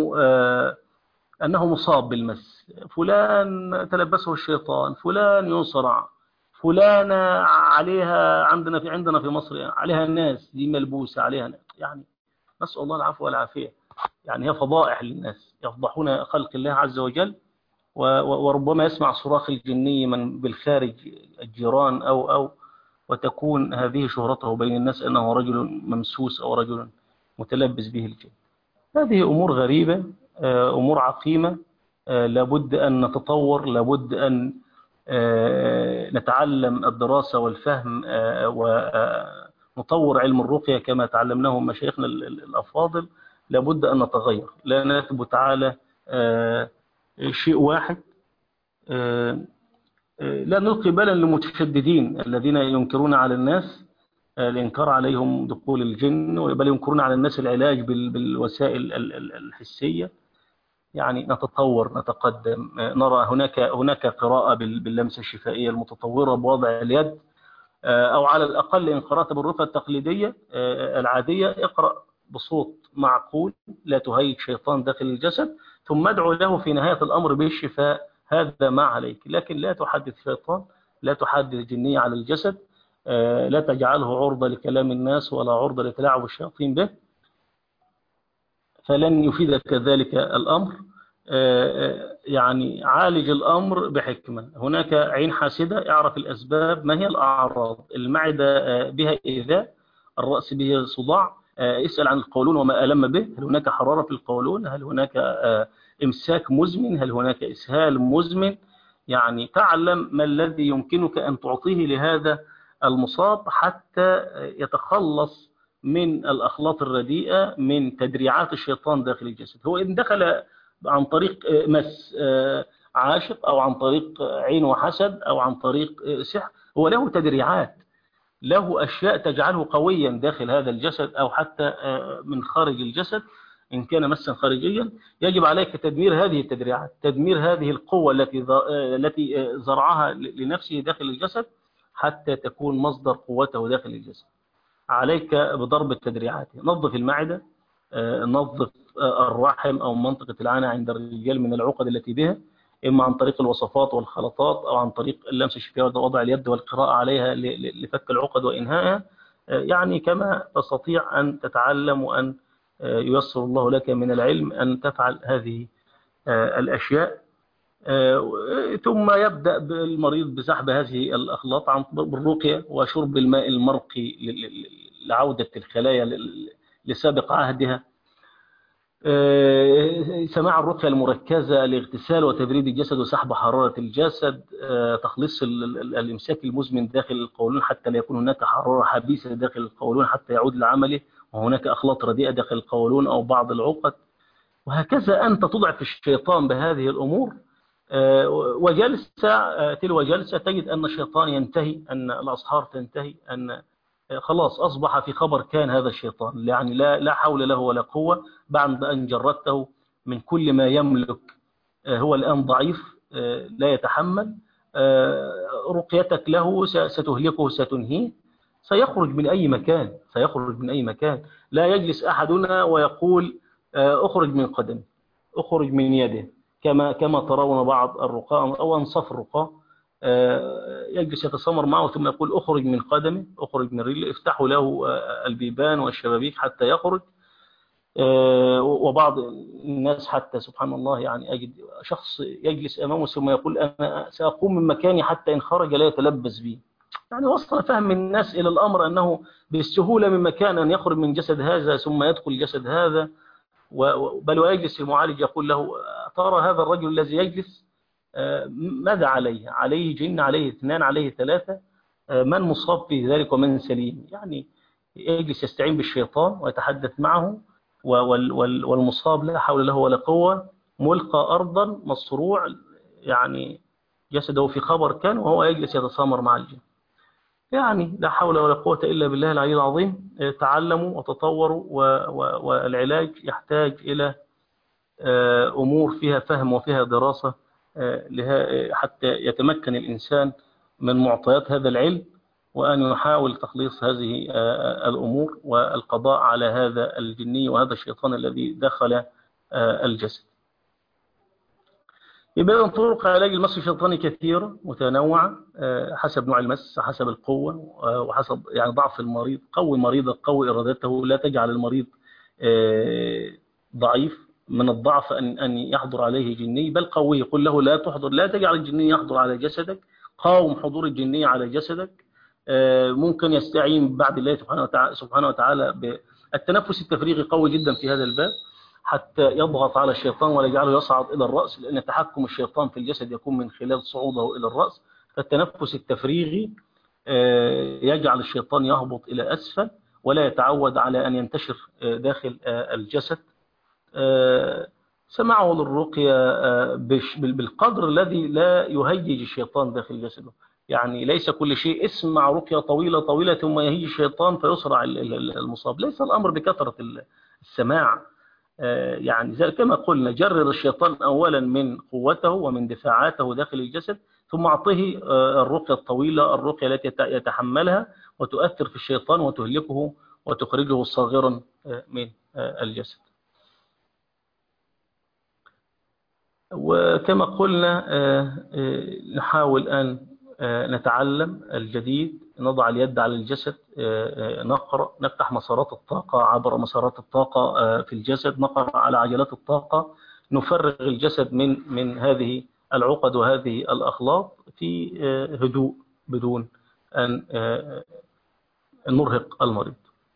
أنه مصاب بالمس. فلان تلبسه الشيطان، فلان يصرع، فلانة عليها، عندنا في مصر عليها الناس دي ملبوسة عليها، يعني نسأل الله العفو والعافية. يعني هي فضائح للناس، يفضحون خلق الله عز وجل، وربما يسمع صراخ الجني من بالخارج، الجيران أو وتكون هذه شهرته بين الناس أنه رجل ممسوس أو رجل متلبس به الجن. هذه أمور غريبة، أمور عقيمة، لابد أن نتطور، لابد أن نتعلم الدراسة والفهم، ونطور علم الرقية كما تعلمناه مشايخنا الأفاضل. لابد أن نتغير، لا نثبت على شيء واحد. لا نلقي بالا للمتشددين الذين ينكرون على الناس الإنكار عليهم دخول الجن، بل ينكرون على الناس العلاج بالوسائل الحسية. يعني نتطور، نتقدم، نرى هناك قراءة باللمسة الشفائية المتطورة بوضع اليد، أو على الأقل إن قرأت بالرقية التقليدية العادية اقرأ بصوت معقول، لا تهيج شيطان داخل الجسد، ثم ادعو له في نهاية الأمر بالشفاء. هذا ما عليك، لكن لا تحدث شيطان، لا تحدث جنية على الجسد، لا تجعله عرضة لكلام الناس ولا عرضة لتلاعب الشياطين به، فلن يفيدك ذلك الأمر. يعني عالج الأمر بحكمة. هناك عين حاسدة، اعرف الأسباب، ما هي الأعراض. المعدة بها إيذاء، الرأس به صداع، اسأل عن القولون وما ألم به، هل هناك حرارة في القولون، هل هناك إمساك مزمن، هل هناك إسهال مزمن. يعني تعلم ما الذي يمكنك أن تعطيه لهذا المصاب حتى يتخلص من الأخلاط الرديئة، من تدريعات الشيطان داخل الجسد. هو إن دخل عن طريق مس عاشق، أو عن طريق عين وحسد، أو عن طريق سحر، هو له تدريعات، له أشياء تجعله قويا داخل هذا الجسد، أو حتى من خارج الجسد. إن كان مسا خارجيا يجب عليك تدمير هذه التدريعات، تدمير هذه القوة التي زرعها لنفسه داخل الجسد حتى تكون مصدر قوته داخل الجسد. عليك بضرب التدريعات. نظف المعدة، نظف الرحم أو منطقة العنى عند الرجال من العقد التي بها، إما عن طريق الوصفات والخلطات، أو عن طريق اللمس الشفائي ووضع اليد والقراءة عليها لفك العقد وإنهائها. يعني كما تستطيع أن تتعلم وأن ييسر الله لك من العلم أن تفعل هذه الأشياء. ثم يبدأ المريض بسحب هذه الأخلاط عن بالرقية وشرب الماء المرقي لعودة الخلايا لسابق عهدها. سماع الرقية المركزة لاغتسال وتبريد الجسد وسحب حرارة الجسد. تخليص الإمساك المزمن داخل القولون حتى لا يكون هناك حرارة حبيسة داخل القولون حتى يعود لعمله، وهناك أخلاط رديئة داخل القولون أو بعض العقد. وهكذا أنت تضعف الشيطان بهذه الأمور، وجلسة تلو جلسة تجد أن الشيطان ينتهي، أن الأسحار تنتهي، أن خلاص أصبح في خبر كان هذا الشيطان، يعني لا حول له ولا قوة بعد أن جردته من كل ما يملك. هو الآن ضعيف، لا يتحمل. رقيتك له ستهلكه، ستنهيه، سيخرج من أي مكان، سيخرج من أي مكان. لا يجلس أحدنا ويقول أخرج من قدمه، أخرج من يده، كما ترون بعض الرقاة أو أنصاف الرقاة يجلس يتسامر معه ثم يقول أخرج من قدمه، أخرج من رجله، افتحوا له البيبان والشبابيك حتى يخرج. وبعض الناس حتى سبحان الله يعني أجد شخص يجلس أمامه ثم يقول أنا سأقوم من مكاني حتى إن خرج لا يتلبس بي. يعني وصل فهم الناس إلى الأمر أنه بالسهولة من مكان أن يخرج من جسد هذا ثم يدخل جسد هذا. بل ويجلس المعالج يقول له ترى هذا الرجل الذي يجلس ماذا عليه؟ عليه جن، عليه اثنان، عليه ثلاثة، من مصاب في ذلك ومن سليم؟ يعني يجلس يستعين بالشيطان ويتحدث معه، والمصاب لا حول له ولا قوة، ملقى أرضا مصروع، يعني جسده في خبر كان وهو يجلس يتسامر مع الجن. يعني لا حول ولا قوة إلا بالله العلي العظيم. تعلموا وتطوروا، والعلاج يحتاج إلى أمور فيها فهم وفيها دراسة حتى يتمكن الإنسان من معطيات هذا العلم، وأن يحاول تخليص هذه الأمور والقضاء على هذا الجني وهذا الشيطان الذي دخل الجسد. يبقى طرق علاج المس الشيطاني كثيرة متنوعة حسب نوع المس، حسب القوة، وحسب يعني ضعف المريض. قوي مريضك، قوي إرادته، لا تجعل المريض ضعيف. من الضعف أن يحضر عليه جني، بل قوي، قل له لا تحضر، لا تجعل الجني يحضر على جسدك، قاوم حضور الجني على جسدك. ممكن يستعين بعد الله سبحانه وتعالى بالتنفس التفريغي، قوي جدا في هذا الباب، حتى يضغط على الشيطان ولا يجعله يصعد إلى الرأس، لأن تحكم الشيطان في الجسد يكون من خلال صعوده إلى الرأس. فالتنفس التفريغي يجعل الشيطان يهبط إلى أسفل ولا يتعود على أن ينتشر داخل الجسد. سمعه للرقية بالقدر الذي لا يهيج الشيطان داخل جسده. يعني ليس كل شيء اسمع رقية طويلة طويلة ثم يهيج الشيطان فيسرع المصاب. ليس الأمر بكثرة السماع. يعني زي كما قلنا، جرر الشيطان أولا من قوته ومن دفاعاته داخل الجسد، ثم أعطيه الرقية الطويلة، الرقية التي يتحملها وتؤثر في الشيطان وتهلكه وتخرجه صاغرا من الجسد. وكما قلنا نحاول أن نتعلم الجديد، نضع اليد على الجسد، نقرأ، نفتح مسارات الطاقة عبر مسارات الطاقة في الجسد، نقرأ على عجلات الطاقة، نفرغ الجسد من هذه العقد وهذه الأخلاط في هدوء بدون أن نرهق المريض.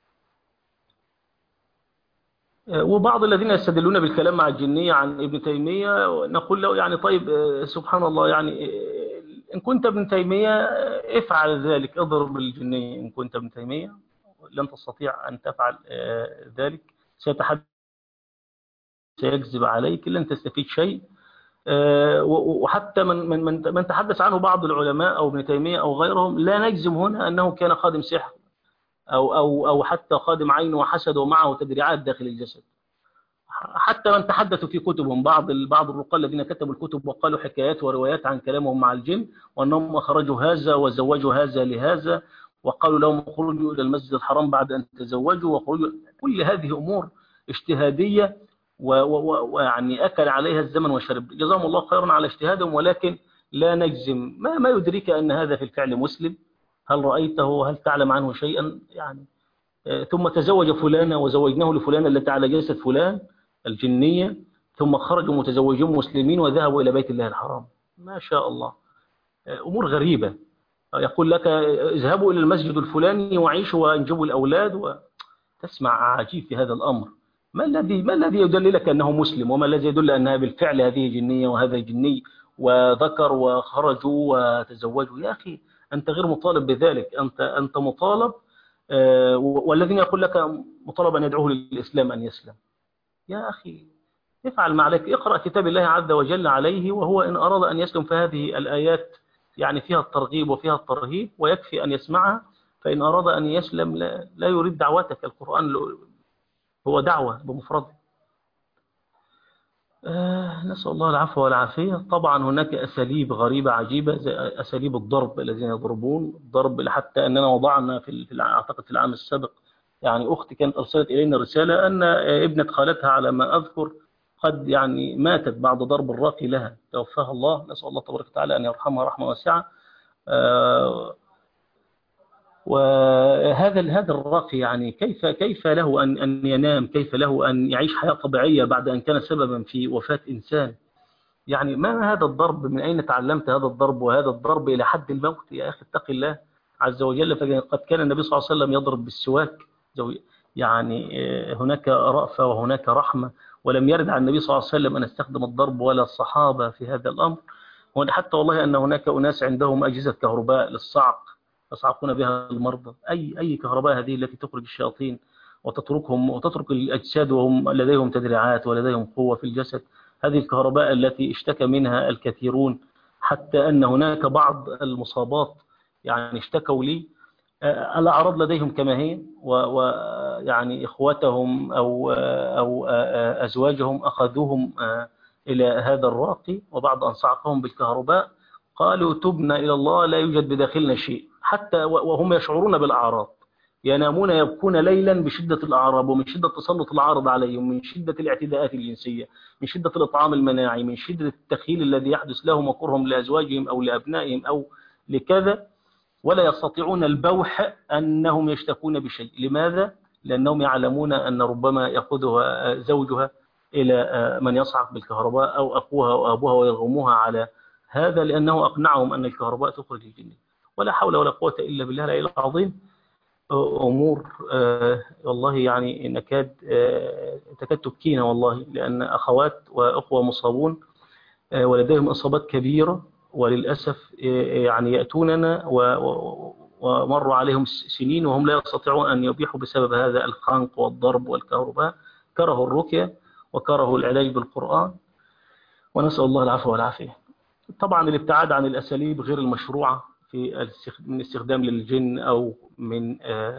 وبعض الذين يستدلون بالكلام مع الجنية عن ابن تيمية نقول له يعني طيب سبحان الله، يعني إن كنت ابن تيمية افعل ذلك، اضرب الجنية. إن كنت ابن تيمية لن تستطيع أن تفعل ذلك، سيكذب عليك، لن تستفيد شيء. وحتى من تحدث عنه بعض العلماء أو ابن تيمية أو غيرهم، لا نجزم هنا أنه كان خادم سحر أو حتى خادم عين وحسد ومعه تدريعات داخل الجسد. حتى من تحدثوا في كتبهم، بعض الرقاة الذين كتبوا الكتب وقالوا حكايات وروايات عن كلامهم مع الجن، وأنهم أخرجوا هذا وزوجوا هذا لهذا، وقالوا لهم اخرجوا إلى المسجد الحرام بعد أن تزوجوا، كل هذه أمور اجتهادية، ويعني أكل عليها الزمن وشرب. جزاهم الله خيرا على اجتهادهم، ولكن لا نجزم. ما يدرك أن هذا في الفعل مسلم؟ هل رأيته؟ هل تعلم عنه شيئا؟ يعني ثم تزوج فلانة وزوجناه لفلانة التي على جسد فلان الجنية، ثم خرجوا متزوجين مسلمين وذهبوا إلى بيت الله الحرام. ما شاء الله، أمور غريبة. يقول لك اذهبوا إلى المسجد الفلاني وعيشوا وانجبوا الأولاد، وتسمع عجيب في هذا الأمر. ما الذي يدللك أنه مسلم؟ وما الذي يدل أنها بالفعل هذه جنية وهذا جني وذكر وخرجوا وتزوجوا؟ يا أخي أنت غير مطالب بذلك، أنت مطالب، والذين يقول لك مطالب أن يدعوه للإسلام أن يسلم. يا أخي افعل ما عليك، اقرأ كتاب الله عز وجل عليه، وهو إن أراد أن يسلم فهذه الآيات يعني فيها الترغيب وفيها الترهيب، ويكفي أن يسمعها. فإن أراد أن يسلم لا يريد دعوتك، القرآن هو دعوة بمفرده. نسأل الله العفو والعافية. طبعا هناك أساليب غريبة عجيبة زي أساليب الضرب، الذين يضربون ضرب، حتى أننا وضعنا أعتقد في العام السابق، يعني أختي كانت أرسلت إلينا رسالة أن ابنة خالتها على ما أذكر قد يعني ماتت بعد ضرب الراقي لها، توفاها الله، نسأل الله تبارك وتعالى أن يرحمها رحمة واسعة. وهذا الراقي يعني كيف له أن ينام، كيف له أن يعيش حياة طبيعية بعد أن كان سببا في وفاة إنسان؟ يعني ما هذا الضرب؟ من أين تعلمت هذا الضرب؟ وهذا الضرب إلى حد الموت يا أخي، اتق الله عز وجل. فقد كان النبي صلى الله عليه وسلم يضرب بالسواك، يعني هناك رأفة وهناك رحمة، ولم يرد عن النبي صلى الله عليه وسلم أن استخدم الضرب ولا الصحابة في هذا الأمر. حتى والله أن هناك أناس عندهم أجهزة كهرباء للصعق، يصعقون بها المرضى. أي كهرباء هذه التي تخرج الشياطين وتترك الأجساد وهم لديهم تدريعات ولديهم قوة في الجسد. هذه الكهرباء التي اشتكى منها الكثيرون، حتى أن هناك بعض المصابات يعني اشتكوا لي الأعراض لديهم كما هي، ويعني إخوتهم أو أزواجهم أخذوهم إلى هذا الراقي، وبعد أن صعقهم بالكهرباء قالوا تبنا إلى الله لا يوجد بداخلنا شيء، حتى وهم يشعرون بالأعراض، ينامون يبكون ليلا بشدة الأعراض، ومن شدة تسلط العرض عليهم، من شدة الاعتداءات الجنسية، من شدة الإطعام المناعي، من شدة التخيل الذي يحدث لهم وكرهم لأزواجهم أو لأبنائهم أو لكذا، ولا يستطيعون البوح أنهم يشتكون بشيء. لماذا؟ لأنهم يعلمون أن ربما يأخذها زوجها إلى من يصعق بالكهرباء أو أخوها أو أبوها ويرغموها على هذا، لأنه أقنعهم أن الكهرباء تخرج الجن. ولا حول ولا قوة إلا بالله العلي العظيم. أمور والله يعني تكاد تبكينا والله، لأن أخوات وأخوة مصابون ولديهم إصابات كبيرة، وللأسف يعني يأتوننا ومر عليهم سنين وهم لا يستطيعون أن يبيحوا بسبب هذا الخنق والضرب والكهرباء. كرهوا الرقية وكرهوا العلاج بالقرآن، ونسأل الله العفو والعافية. طبعا الابتعاد عن الأساليب غير المشروعة من استخدام للجن، أو من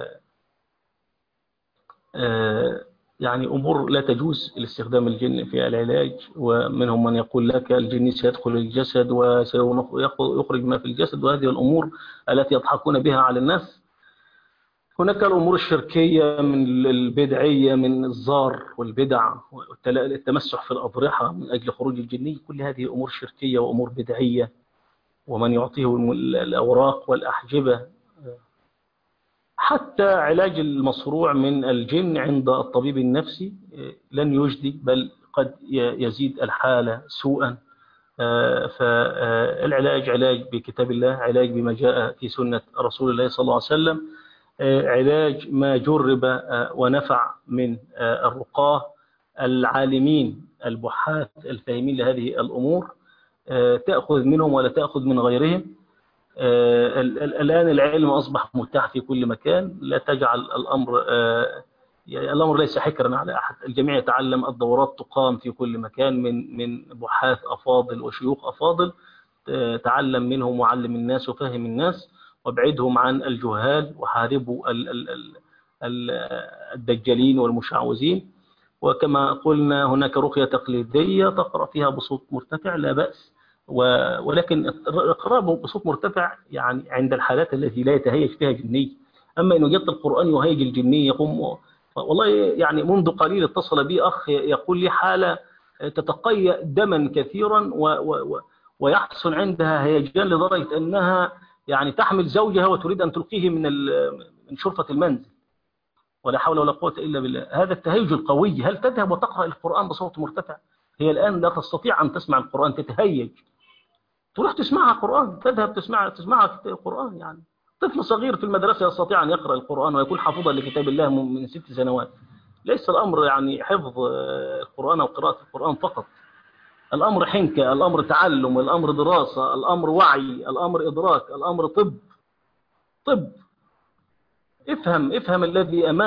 يعني أمور لا تجوز الاستخدام الجن في العلاج. ومنهم من يقول لك الجن سيدخل الجسد وسيخرج ما في الجسد، وهذه الأمور التي يضحكون بها على الناس. هناك الأمور الشركية من البدعية، من الزار والبدع والتمسح في الأضرحة من أجل خروج الجني، كل هذه أمور شركية وأمور بدعية. ومن يعطيه الأوراق والأحجبة، حتى علاج المصروع من الجن عند الطبيب النفسي لن يجدي، بل قد يزيد الحالة سوءا. فالعلاج علاج بكتاب الله، علاج بما جاء في سنة رسول الله صلى الله عليه وسلم، علاج ما جرب ونفع من الرقاه العالمين البحاث الفاهمين لهذه الأمور، تأخذ منهم ولا تأخذ من غيرهم. الآن العلم أصبح متاح في كل مكان، لا تجعل الأمر ليس حكرا على أحد، الجميع يتعلم، الدورات تقام في كل مكان من بحاث أفاضل وشيوخ أفاضل، تعلم منهم وعلم الناس وفهم الناس، وابعدهم عن الجهال، وحاربوا الدجالين والمشعوذين. وكما قلنا هناك رقية تقليدية تقرأ فيها بصوت مرتفع لا بأس، ولكن القراءة بصوت مرتفع يعني عند الحالات التي لا يتهيج فيها جني. أما إنه جت القرآن يهيج الجني يقوم، والله يعني منذ قليل اتصل بي أخ يقول لي حالة تتقيأ دما كثيرا ويحصل عندها هيجان لدرجة أنها يعني تحمل زوجها وتريد أن تلقيه من شرفة المنزل. ولا حول ولا قوة إلا بالله. هذا التهيج القوي، هل تذهب وتقرأ القرآن بصوت مرتفع؟ هي الآن لا تستطيع أن تسمع القرآن، تتهيج، تروح تسمعها قرآن، تذهب تسمعها قرآن. يعني طفل صغير في المدرسة يستطيع أن يقرأ القرآن ويكون حافظا لكتاب الله من 6 سنوات. ليس الأمر يعني حفظ القرآن أو قراءة القرآن فقط، الأمر حنكة، الأمر تعلم، الأمر دراسة، الأمر وعي، الأمر إدراك، الأمر طب. افهم الذي أمامك،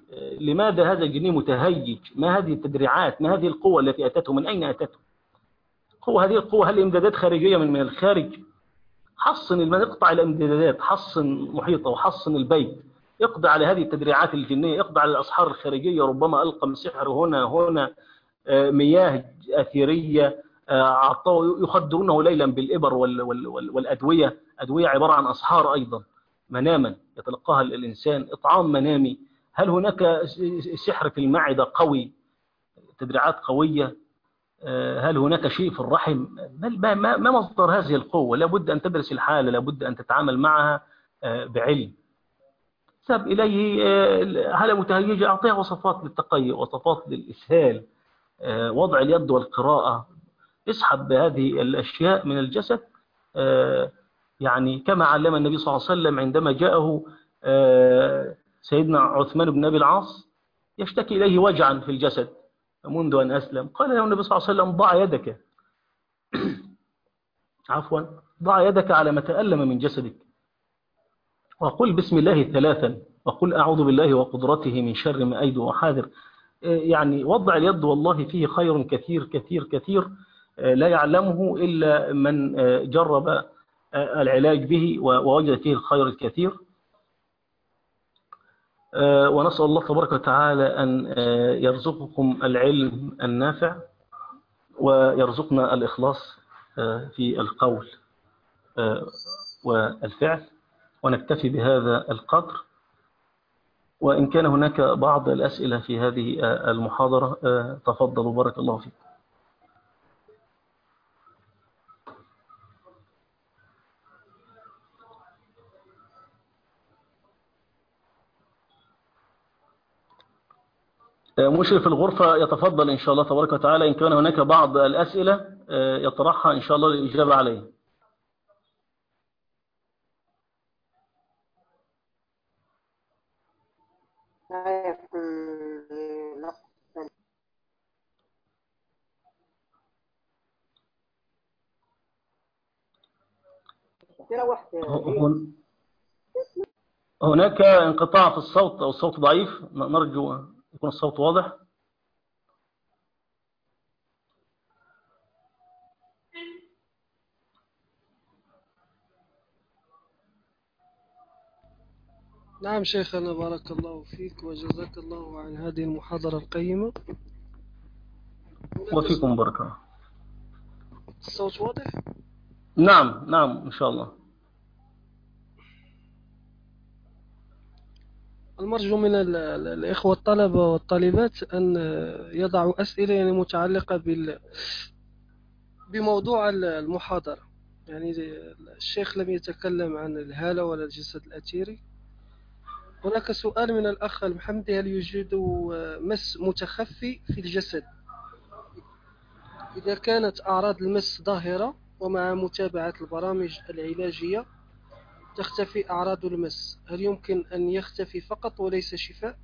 لماذا هذا الجني متهيج؟ ما هذه التدريعات؟ ما هذه القوة التي أتته؟ من أين أتته؟ هذه القوة هل إمدادات خارجية من الخارج؟ حصن اقطع الامتدادات، حصن محيطه وحصن البيت، اقضي على هذه التدريعات الجنية، اقضي على الأسحار الخارجية، ربما ألقى سحر هنا مياه أثيرية، يخدرونه ليلا بالإبر والأدوية، أدوية عبارة عن أسحار أيضا مناما يتلقاها الإنسان، إطعام منامي. هل هناك سحر في المعدة قوي، تدريعات قوية؟ هل هناك شيء في الرحم؟ ما مصدر هذه القوة؟ لابد أن تدرس الحالة، لابد أن تتعامل معها بعلم. سب إليه حالة متهيجة، أعطيها وصفات للتقيؤ، وصفات للإسهال، وضع اليد والقراءة، اسحب بهذه الأشياء من الجسد. يعني كما علم النبي صلى الله عليه وسلم عندما جاءه سيدنا عثمان بن أبي العاص يشتكي إليه وجعا في الجسد منذ أن أسلم، قال له النبي صلى الله عليه وسلم ضع يدك عفوا ضع يدك على ما تألم من جسدك، وقل بسم الله ثلاثا، وقل أعوذ بالله وقدرته من شر ما أيد وحاذر. يعني وضع اليد والله فيه خير كثير كثير كثير لا يعلمه إلا من جرب العلاج به ووجد فيه الخير الكثير. ونسأل الله تبارك وتعالى أن يرزقكم العلم النافع، ويرزقنا الإخلاص في القول والفعل، ونكتفي بهذا القدر. وإن كان هناك بعض الأسئلة في هذه المحاضرة تفضلوا، بارك الله فيكم. مشرف الغرفة يتفضل إن شاء الله تبارك وتعالى، إن كان هناك بعض الأسئلة يطرحها إن شاء الله الإجابة عليها. هناك انقطاع في الصوت أو الصوت ضعيف، نرجو يكون الصوت واضح. نعم شيخنا، بارك الله فيك وجزاك الله عن هذه المحاضرة القيمة. وفيكم بركة. الصوت واضح؟ نعم نعم إن شاء الله. المرجو من الإخوة الطلبة والطالبات أن يضعوا أسئلة يعني متعلقة بموضوع المحاضرة. يعني الشيخ لم يتكلم عن الهالة ولا الجسد الأثيري. هناك سؤال من الأخ المحمدي: هل يوجد مس متخفي في الجسد؟ إذا كانت أعراض المس ظاهرة ومع متابعة البرامج العلاجية تختفي أعراض المس، هل يمكن أن يختفي فقط وليس شفاء؟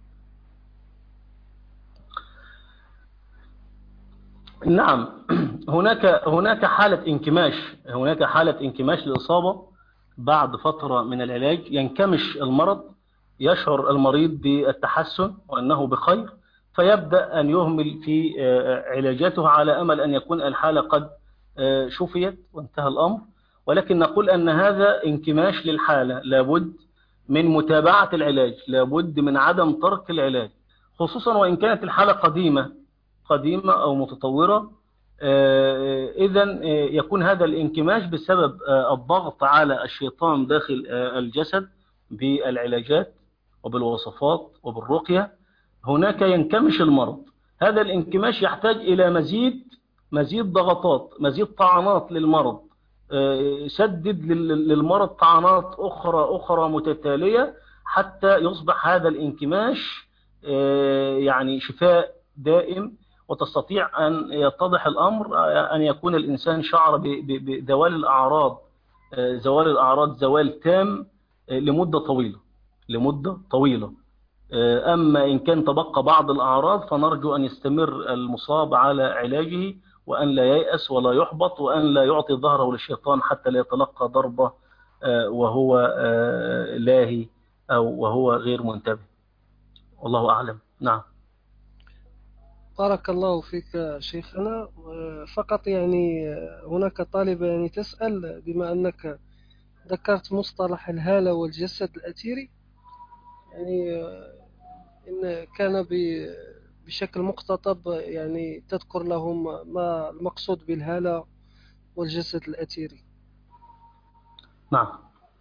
نعم، هناك حالة انكماش للإصابة بعد فترة من العلاج، ينكمش المرض، يشعر المريض بالتحسن وأنه بخير، فيبدأ أن يهمل في علاجاته على أمل أن يكون الحالة قد شفيت وانتهى الأمر. ولكن نقول أن هذا انكماش للحالة، لابد من متابعة العلاج، لابد من عدم ترك العلاج، خصوصا وإن كانت الحالة قديمة أو متطورة. إذن يكون هذا الانكماش بسبب الضغط على الشيطان داخل الجسد بالعلاجات وبالوصفات وبالرقية. هناك ينكمش المرض، هذا الانكماش يحتاج إلى مزيد ضغطات، مزيد طعنات للمرض، سدد للمرض طعنات أخرى متتالية حتى يصبح هذا الانكماش يعني شفاء دائم، وتستطيع أن يتضح الأمر، أن يكون الإنسان شعر بزوال الأعراض زوال تام لمدة طويلة. أما إن كان تبقى بعض الأعراض فنرجو أن يستمر المصاب على علاجه، وأن لا ييأس ولا يحبط، وأن لا يعطي ظهره للشيطان حتى لا يتلقى ضربة وهو لاهي أو وهو غير منتبه. والله أعلم. نعم. بارك الله فيك شيخنا. فقط يعني هناك طالبة يعني تسأل، بما أنك ذكرت مصطلح الهالة والجسد الأثيري، يعني إن كان بشكل مقتطب يعني تذكر لهم ما المقصود بالهالة والجسد الأثيري. نعم.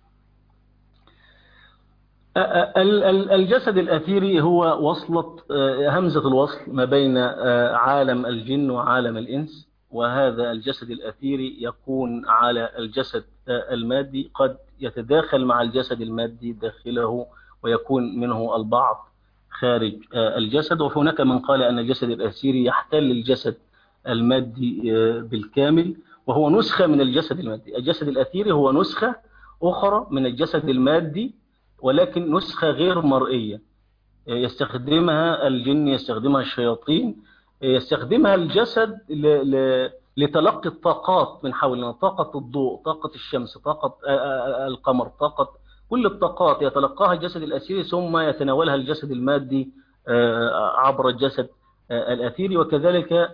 الجسد الأثيري هو وصلة، همزة الوصل ما بين عالم الجن وعالم الإنس. وهذا الجسد الأثيري يكون على الجسد المادي، قد يتداخل مع الجسد المادي داخله، ويكون منه البعض خارج الجسد. وهناك من قال أن الجسد الأثيري يحتل الجسد المادي بالكامل، وهو نسخة من الجسد المادي. الجسد الأثيري هو نسخة أخرى من الجسد المادي، ولكن نسخة غير مرئية، يستخدمها الجن، يستخدمها الشياطين، يستخدمها الجسد لتلقي الطاقات من حولنا، طاقة الضوء، طاقة الشمس، طاقة القمر، طاقة كل الطاقات يتلقاها الجسد الأثيري، ثم يتناولها الجسد المادي عبر الجسد الأثيري. وكذلك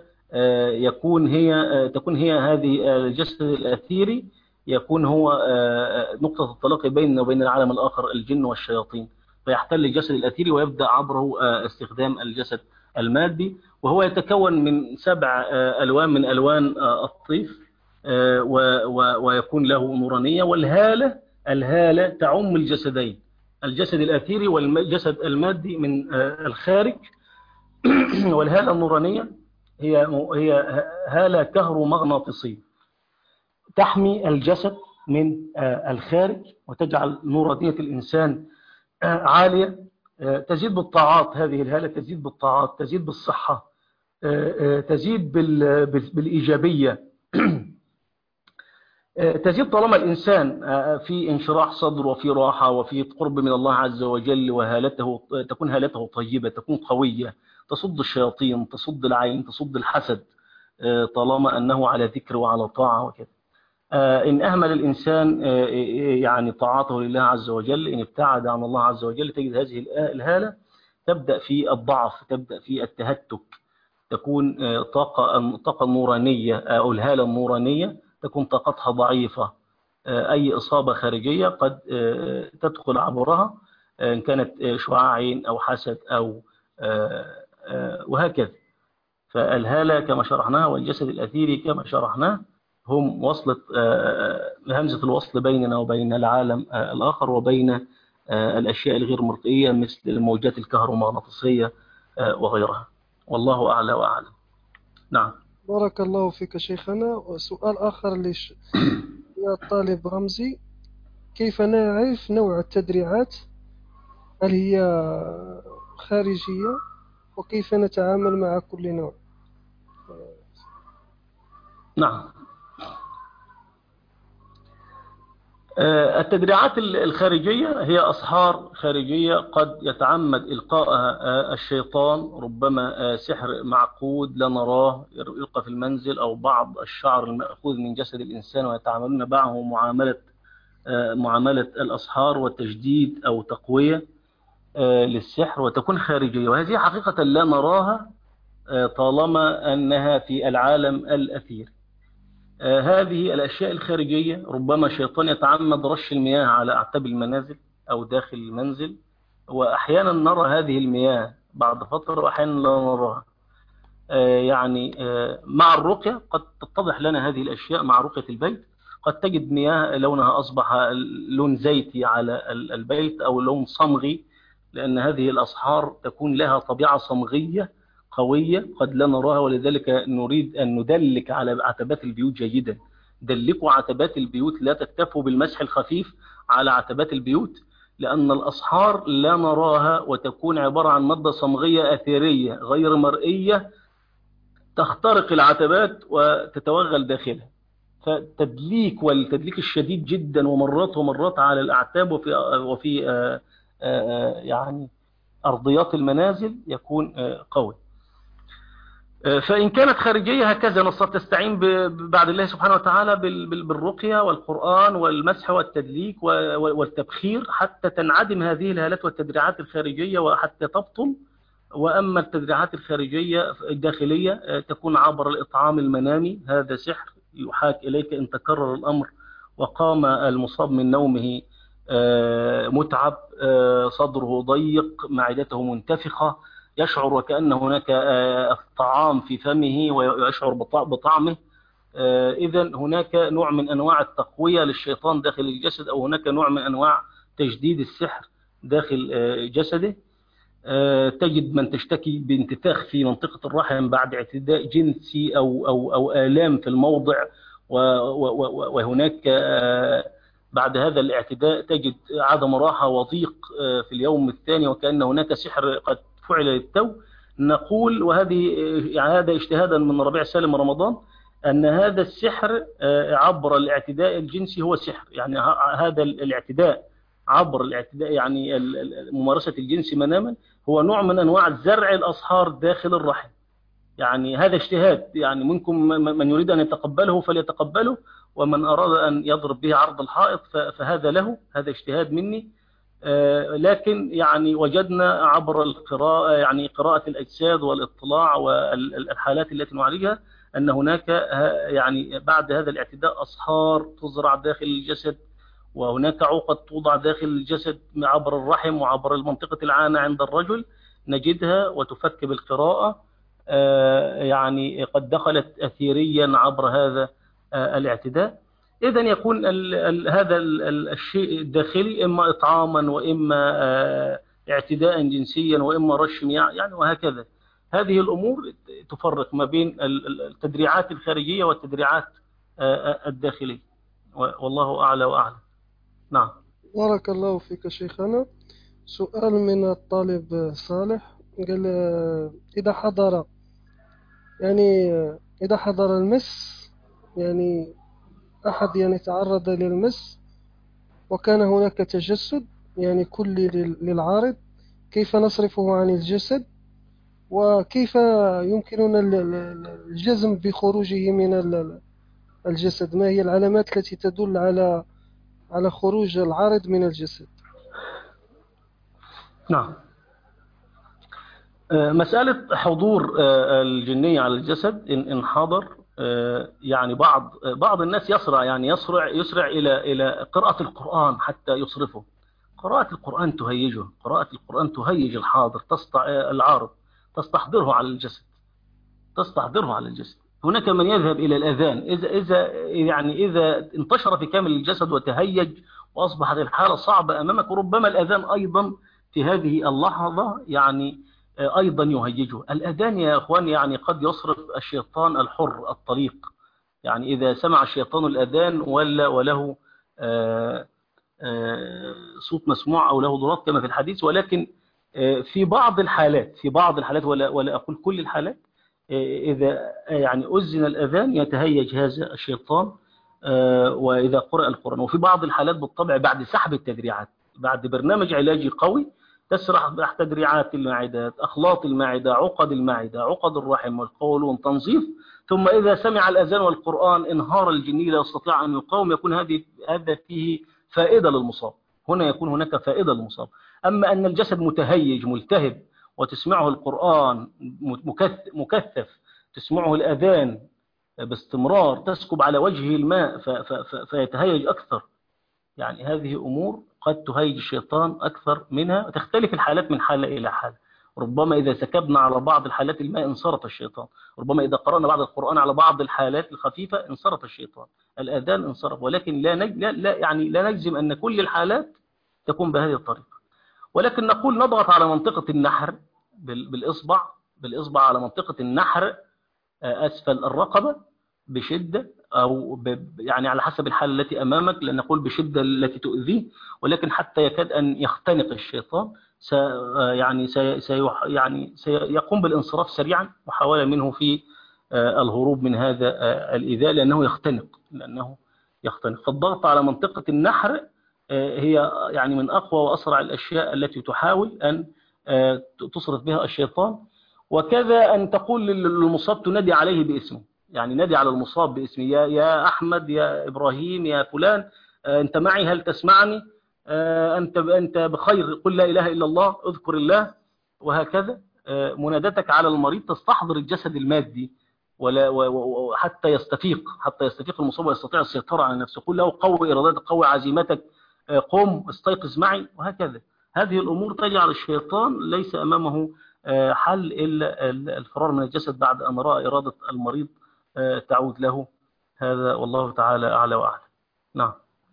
تكون هي هذه الجسد الأثيري يكون هو نقطة التلاقي بيننا وبين العالم الآخر، الجن والشياطين، فيحتل الجسد الأثيري ويبدأ عبره استخدام الجسد المادي. وهو يتكون من 7 ألوان من ألوان الطيف، ويكون له نورانية. الهالة تعم الجسدين، الجسد الأثيري والجسد المادي من الخارج. والهالة النورانية هي هالة كهرومغناطيسية تحمي الجسد من الخارج، وتجعل نورانية الإنسان عالية. تزيد بالطاعات، هذه الهالة تزيد بالطاعات، تزيد بالصحة، تزيد بالإيجابية، تزيد طالما الإنسان في انشراح صدر، وفي راحة، وفي قرب من الله عز وجل، تكون هالته طيبة، تكون قوية، تصد الشياطين، تصد العين، تصد الحسد، طالما أنه على ذكر وعلى طاعة وكذا. إن أهمل الإنسان يعني طاعته لله عز وجل، إن ابتعد عن الله عز وجل، تجد هذه الهالة تبدأ في الضعف، تبدأ في التهتك، تكون طاقة نورانية، أو الهالة النورانية تكون طاقتها ضعيفة. أي إصابة خارجية قد تدخل عبرها، إن كانت شعاع عين أو حسد أو وهكذا. فالهالة كما شرحناها والجسد الأثيري كما شرحناه هم وصلة همزة الوصل بيننا وبين العالم الآخر، وبين الأشياء الغير مرئية مثل الموجات الكهرومغناطيسية وغيرها. والله أعلى وأعلم. نعم. بارك الله فيك شيخنا. وسؤال آخر يا الطالب رمزي: كيف نعرف نوع التدريعات؟ هل هي خارجية؟ وكيف نتعامل مع كل نوع؟ نعم. التدريعات الخارجية هي أسحار خارجية قد يتعمد إلقاءها الشيطان، ربما سحر معقود لا نراه يلقى في المنزل، أو بعض الشعر المأخوذ من جسد الإنسان، ويتعاملون معه معاملة الأسحار والتجديد أو تقوية للسحر، وتكون خارجية. وهذه حقيقة لا نراها طالما أنها في العالم الأثير. هذه الأشياء الخارجية ربما شيطان يتعمد رش المياه على أعتاب المنازل أو داخل المنزل، وأحيانا نرى هذه المياه بعد فترة، وأحيانا لا نراها. يعني مع الرقية قد تتضح لنا هذه الأشياء. مع رقية البيت قد تجد مياه لونها أصبح لون زيتي على البيت، أو لون صمغي، لأن هذه الأسحار تكون لها طبيعة صمغية قوية قد لا نراها. ولذلك نريد أن ندلك على عتبات البيوت جيدا. دلكوا عتبات البيوت، لا تكتفوا بالمسح الخفيف على عتبات البيوت، لأن الأسحار لا نراها، وتكون عبارة عن مادة صمغية أثيرية غير مرئية تخترق العتبات وتتوغل داخلها. فتدليك، والتدليك الشديد جدا ومرات ومرات على الأعتاب وفي يعني أرضيات المنازل يكون قوي. فإن كانت خارجية هكذا نصت تستعين بعد الله سبحانه وتعالى بالرقية والقرآن والمسح والتدليك والتبخير حتى تنعدم هذه الهالات والتدريعات الخارجية وحتى تبطل. وأما التدريعات الخارجية الداخلية تكون عبر الإطعام المنامي، هذا سحر يحاك إليك إن تكرر الأمر وقام المصاب من نومه متعب، صدره ضيق، معدته منتفخة، يشعر وكأن هناك طعام في فمه ويشعر بطعمه. إذا هناك نوع من أنواع التقوية للشيطان داخل الجسد، أو هناك نوع من أنواع تجديد السحر داخل جسده. تجد من تشتكي بانتفاخ في منطقة الرحم بعد اعتداء جنسي أو آلام في الموضع، وهناك بعد هذا الاعتداء تجد عدم راحة وضيق في اليوم الثاني وكأن هناك سحر قد فعل للتو. نقول هذا اجتهادا من ربيع سالم رمضان أن هذا السحر عبر الاعتداء الجنسي هو سحر. يعني هذا الاعتداء عبر الاعتداء، يعني ممارسة الجنس مناما، هو نوع من أنواع زرع الأصهار داخل الرحم. يعني هذا اجتهاد، يعني منكم من يريد أن يتقبله فليتقبله، ومن أراد أن يضرب به عرض الحائط فهذا له، هذا اجتهاد مني. لكن يعني وجدنا عبر القراءة، يعني قراءة الأجساد والاطلاع والحالات التي نعالجها، أن هناك يعني بعد هذا الاعتداء أصهار تزرع داخل الجسد، وهناك عقد توضع داخل الجسد عبر الرحم وعبر منطقة العانة عند الرجل، نجدها وتفك بالقراءة. يعني قد دخلت أثيريا عبر هذا الاعتداء. إذن يكون هذا الشيء الداخلي إما إطعاما وإما اعتداء جنسيا وإما رش مياه، يعني وهكذا. هذه الأمور تفرق ما بين التدريعات الخارجية والتدريعات الداخلية، والله أعلى وأعلم. نعم. بارك الله فيك شيخنا. سؤال من الطالب صالح، قال إذا حضر المس، يعني أحد تعرض للمس وكان هناك تجسد يعني كلي للعارض، كيف نصرفه عن الجسد؟ وكيف يمكننا الجزم بخروجه من الجسد؟ ما هي العلامات التي تدل على خروج العارض من الجسد؟ نعم. مسألة حضور الجنية على الجسد إن حضر، يعني بعض الناس يسرع إلى قراءة القرآن حتى يصرفه. قراءة القرآن تهيجه، قراءة القرآن تهيج الحاضر، العارض، تستحضره على الجسد، تستحضره على الجسد. هناك من يذهب إلى الأذان، إذا انتشر في كامل الجسد وتهيج وأصبحت الحالة صعبة أمامك، وربما الأذان أيضا في هذه اللحظة يعني أيضا يهيجه. الأذان يا أخوان يعني قد يصرف الشيطان الحر الطليق، يعني إذا سمع الشيطان الأذان وله صوت مسموع أو له ضرات كما في الحديث. ولكن في بعض الحالات ولا أقول كل الحالات، إذا يعني أذن الأذان يتهيج هذا الشيطان وإذا قرأ القرآن. وفي بعض الحالات بالطبع بعد سحب التدريعات، بعد برنامج علاجي قوي، تسرح تحت تدريعات المعدات، أخلاط المعدة، عقد المعدة، عقد الرحم والقولون، تنظيف. ثم إذا سمع الأذان والقرآن انهار الجني، لا يستطيع أن يقاوم، يكون هذا فيه فائدة للمصاب. هنا يكون هناك فائدة للمصاب. أما أن الجسد متهيج ملتهب وتسمعه القرآن مكثف، تسمعه الأذان باستمرار، تسكب على وجهه الماء فيتهيج أكثر، يعني هذه أمور قد تهيج الشيطان أكثر منها. وتختلف الحالات من حالة إلى حالة. ربما إذا سكبنا على بعض الحالات الماء انصرف الشيطان، ربما إذا قرأنا بعض القرآن على بعض الحالات الخفيفة انصرف الشيطان، الأذان انصرف. ولكن لا نجزم أن كل الحالات تكون بهذه الطريقة. ولكن نقول نضغط على منطقة النحر بالإصبع على منطقة النحر أسفل الرقبة بشدة، أو يعني على حسب الحالة التي أمامك، لأن نقول بشدة التي تؤذيه، ولكن حتى يكاد أن يختنق الشيطان. سيقوم بالانصراف سريعا، محاولة منه في الهروب من هذا الإيذاء، لأنه يختنق. فالضغط على منطقة النحر هي يعني من أقوى وأسرع الأشياء التي تحاول أن تصرف بها الشيطان. وكذا أن تقول للمصاب تنادي عليه باسمه، يعني نادي على المصاب باسمه، يا أحمد، يا إبراهيم، يا فلان، أنت معي، هل تسمعني، أنت بخير، قل لا إله إلا الله، اذكر الله. وهكذا منادتك على المريض تستحضر الجسد المادي، وحتى يستفيق المصاب ويستطيع السيطرة على نفسه. قل له قوي إرادتك، قوي عزيمتك، قم استيقظ معي، وهكذا. هذه الأمور تجعل الشيطان ليس أمامه حل إلا الفرار من الجسد بعد أن رأى إرادة المريض تعود له. هذا والله تعالى أعلى وأعلم. نعم.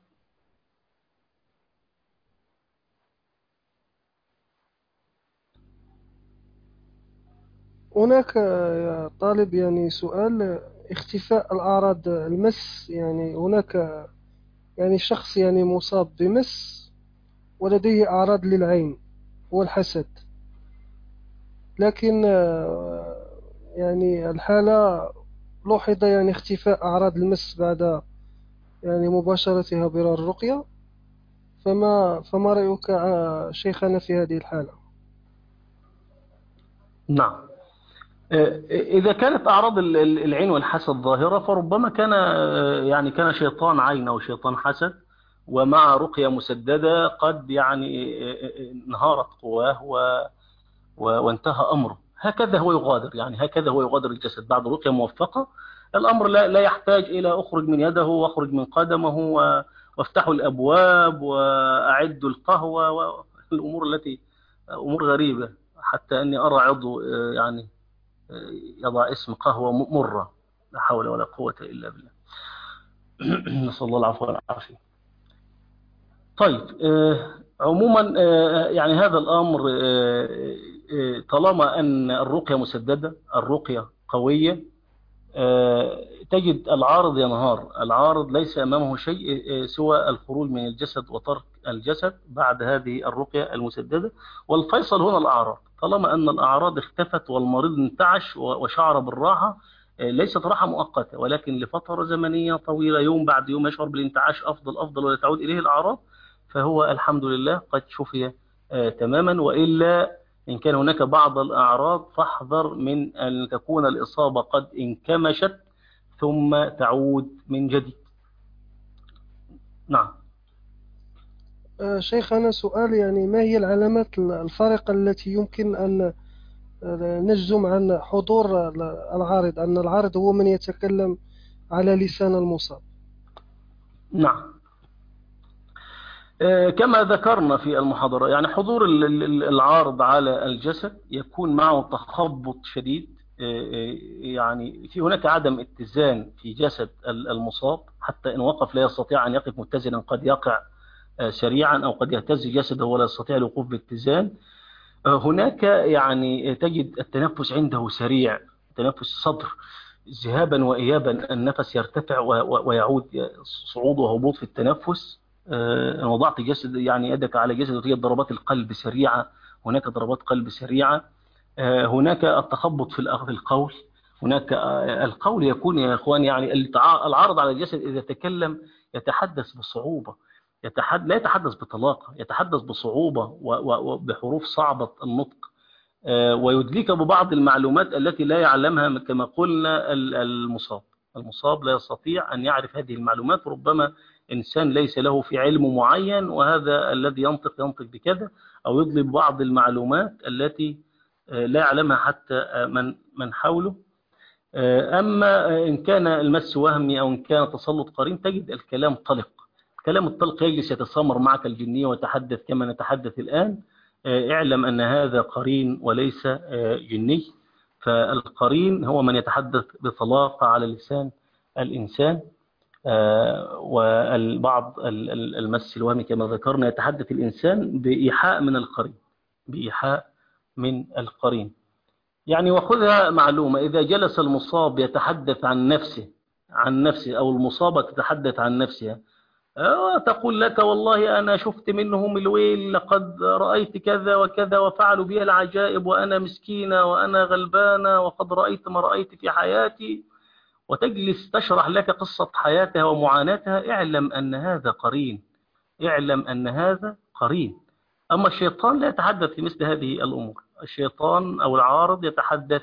هناك يا طالب يعني سؤال اختفاء الأعراض المس. يعني هناك يعني شخص يعني مصاب بمس ولديه أعراض للعين والحسد، لكن يعني الحالة لوحظ يعني اختفاء أعراض المس بعد يعني مباشرتها بالرقية. فما رأيك شيخنا في هذه الحالة؟ نعم. إذا كانت أعراض العين والحسد ظاهرة، فربما كان يعني كان شيطان عين أو شيطان حسد، ومع رقية مسددة قد يعني انهارت قواه وانتهى أمره. هكذا هو يغادر، يعني هكذا هو يغادر الجسد بعد رقية موفقة. الأمر لا يحتاج إلى أخرج من يده وأخرج من قدمه وافتحوا الأبواب وأعدوا القهوة والأمور التي أمور غريبة، حتى أني أرى عضو يعني يضع اسم قهوة مرة. لا حول ولا قوة إلا بالله. نسأل الله العفو والعافية. طيب، عموما يعني هذا الأمر طالما أن الرقية مسددة، الرقية قوية، تجد العارض ينهار. العارض ليس أمامه شيء سوى الخروج من الجسد وترك الجسد بعد هذه الرقية المسددة. والفيصل هنا الأعراض. طالما أن الأعراض اختفت والمريض انتعش وشعر بالراحة، ليست راحة مؤقتة ولكن لفترة زمنية طويلة، يوم بعد يوم يشعر بالانتعاش أفضل ولا تعود إليه الأعراض، فهو الحمد لله قد شفي تماما. وإلا إن كان هناك بعض الأعراض فاحذر من أن تكون الإصابة قد انكمشت ثم تعود من جديد. نعم. شيخنا سؤال، يعني ما هي العلامات الفارقة التي يمكن أن نجزم عن حضور العارض، أن العارض هو من يتكلم على لسان المصاب؟ نعم. كما ذكرنا في المحاضرة، يعني حضور العارض على الجسد يكون معه تخبط شديد، يعني في هناك عدم اتزان في جسد المصاب، حتى إن وقف لا يستطيع أن يقف متزنا، قد يقع سريعا أو قد يهتز جسده ولا يستطيع الوقوف باتزان. هناك يعني تجد التنفس عنده سريع، تنفس صدر ذهابا وإيابا، النفس يرتفع ويعود، صعود وهبوط في التنفس. وضعت جسد يعني يدك على جسد وتجد ضربات القلب سريعة، هناك ضربات قلب سريعة. هناك التخبط في القول. هناك القول يكون يا إخوان يعني العارض على الجسد إذا تكلم يتحدث بصعوبة، لا يتحدث بطلاقة، يتحدث بصعوبة وبحروف صعبة النطق، ويدليك ببعض المعلومات التي لا يعلمها، كما قلنا المصاب لا يستطيع أن يعرف هذه المعلومات. ربما إنسان ليس له في علم معين، وهذا الذي ينطق بكذا، أو يضلب بعض المعلومات التي لا يعلمها حتى من حوله. أما إن كان المس وهمي أو إن كان تسلط قرين، تجد الكلام طلق. الكلام الطلق يجلس يتسامر معك الجنية ويتحدث كما نتحدث الآن. اعلم أن هذا قرين وليس جني. فالقرين هو من يتحدث بطلاقة على لسان الإنسان. والبعض المس الوهمي كما ذكرنا يتحدث الإنسان بإيحاء من القرين. يعني وخذها معلومة، إذا جلس المصاب يتحدث عن نفسه أو المصابة تتحدث عن نفسها، تقول لك والله أنا شفت منهم الويل، لقد رأيت كذا وكذا وفعلوا بي العجائب، وأنا مسكينة وأنا غلبانة وقد رأيت ما رأيت في حياتي، وتجلس تشرح لك قصة حياتها ومعاناتها، اعلم أن هذا قرين. أما الشيطان لا يتحدث في مثل هذه الأمور. الشيطان أو العارض يتحدث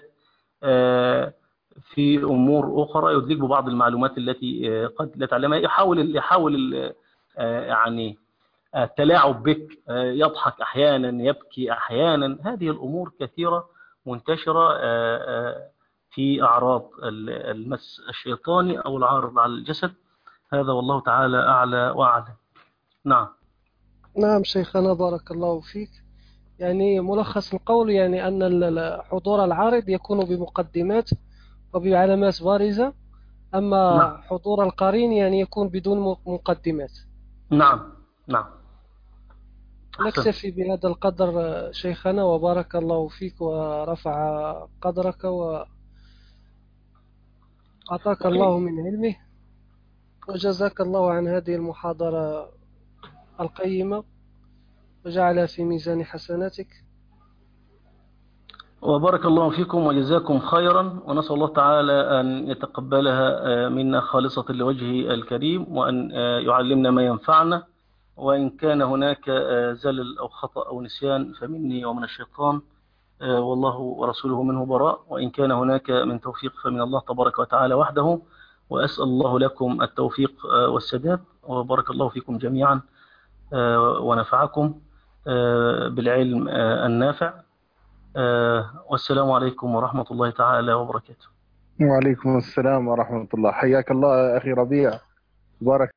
في أمور أخرى، يدلك ببعض المعلومات التي قد لا تعلمها، يحاول يعني التلاعب بك، يضحك أحيانا، يبكي أحيانا. هذه الأمور كثيرة منتشرة في أعراض المس الشيطاني أو العارض على الجسد. هذا والله تعالى أعلى وأعلم. نعم. نعم شيخنا بارك الله فيك. يعني ملخص القول يعني أن حضور العارض يكون بمقدمات وبعلامات بارزة، أما نعم. حضور القرين يعني يكون بدون مقدمات. نعم. نعم. أحسن. نكتفي بهذا القدر شيخنا، وبارك الله فيك ورفع قدرك وأعطاك الله من علمه، وجزاك الله عن هذه المحاضرة القيمة وجعلها في ميزان حسناتك. وبارك الله فيكم وجزاكم خيرا، ونسأل الله تعالى أن يتقبلها منا خالصة لوجهه الكريم، وأن يعلمنا ما ينفعنا، وإن كان هناك زلل أو خطأ أو نسيان فمني ومن الشيطان، والله ورسوله منه براء، وإن كان هناك من توفيق فمن الله تبارك وتعالى وحده. وأسأل الله لكم التوفيق والسداد، وبارك الله فيكم جميعا ونفعكم بالعلم النافع. والسلام عليكم ورحمة الله تعالى وبركاته. وعليكم السلام ورحمة الله. حياك الله أخي ربيع، بارك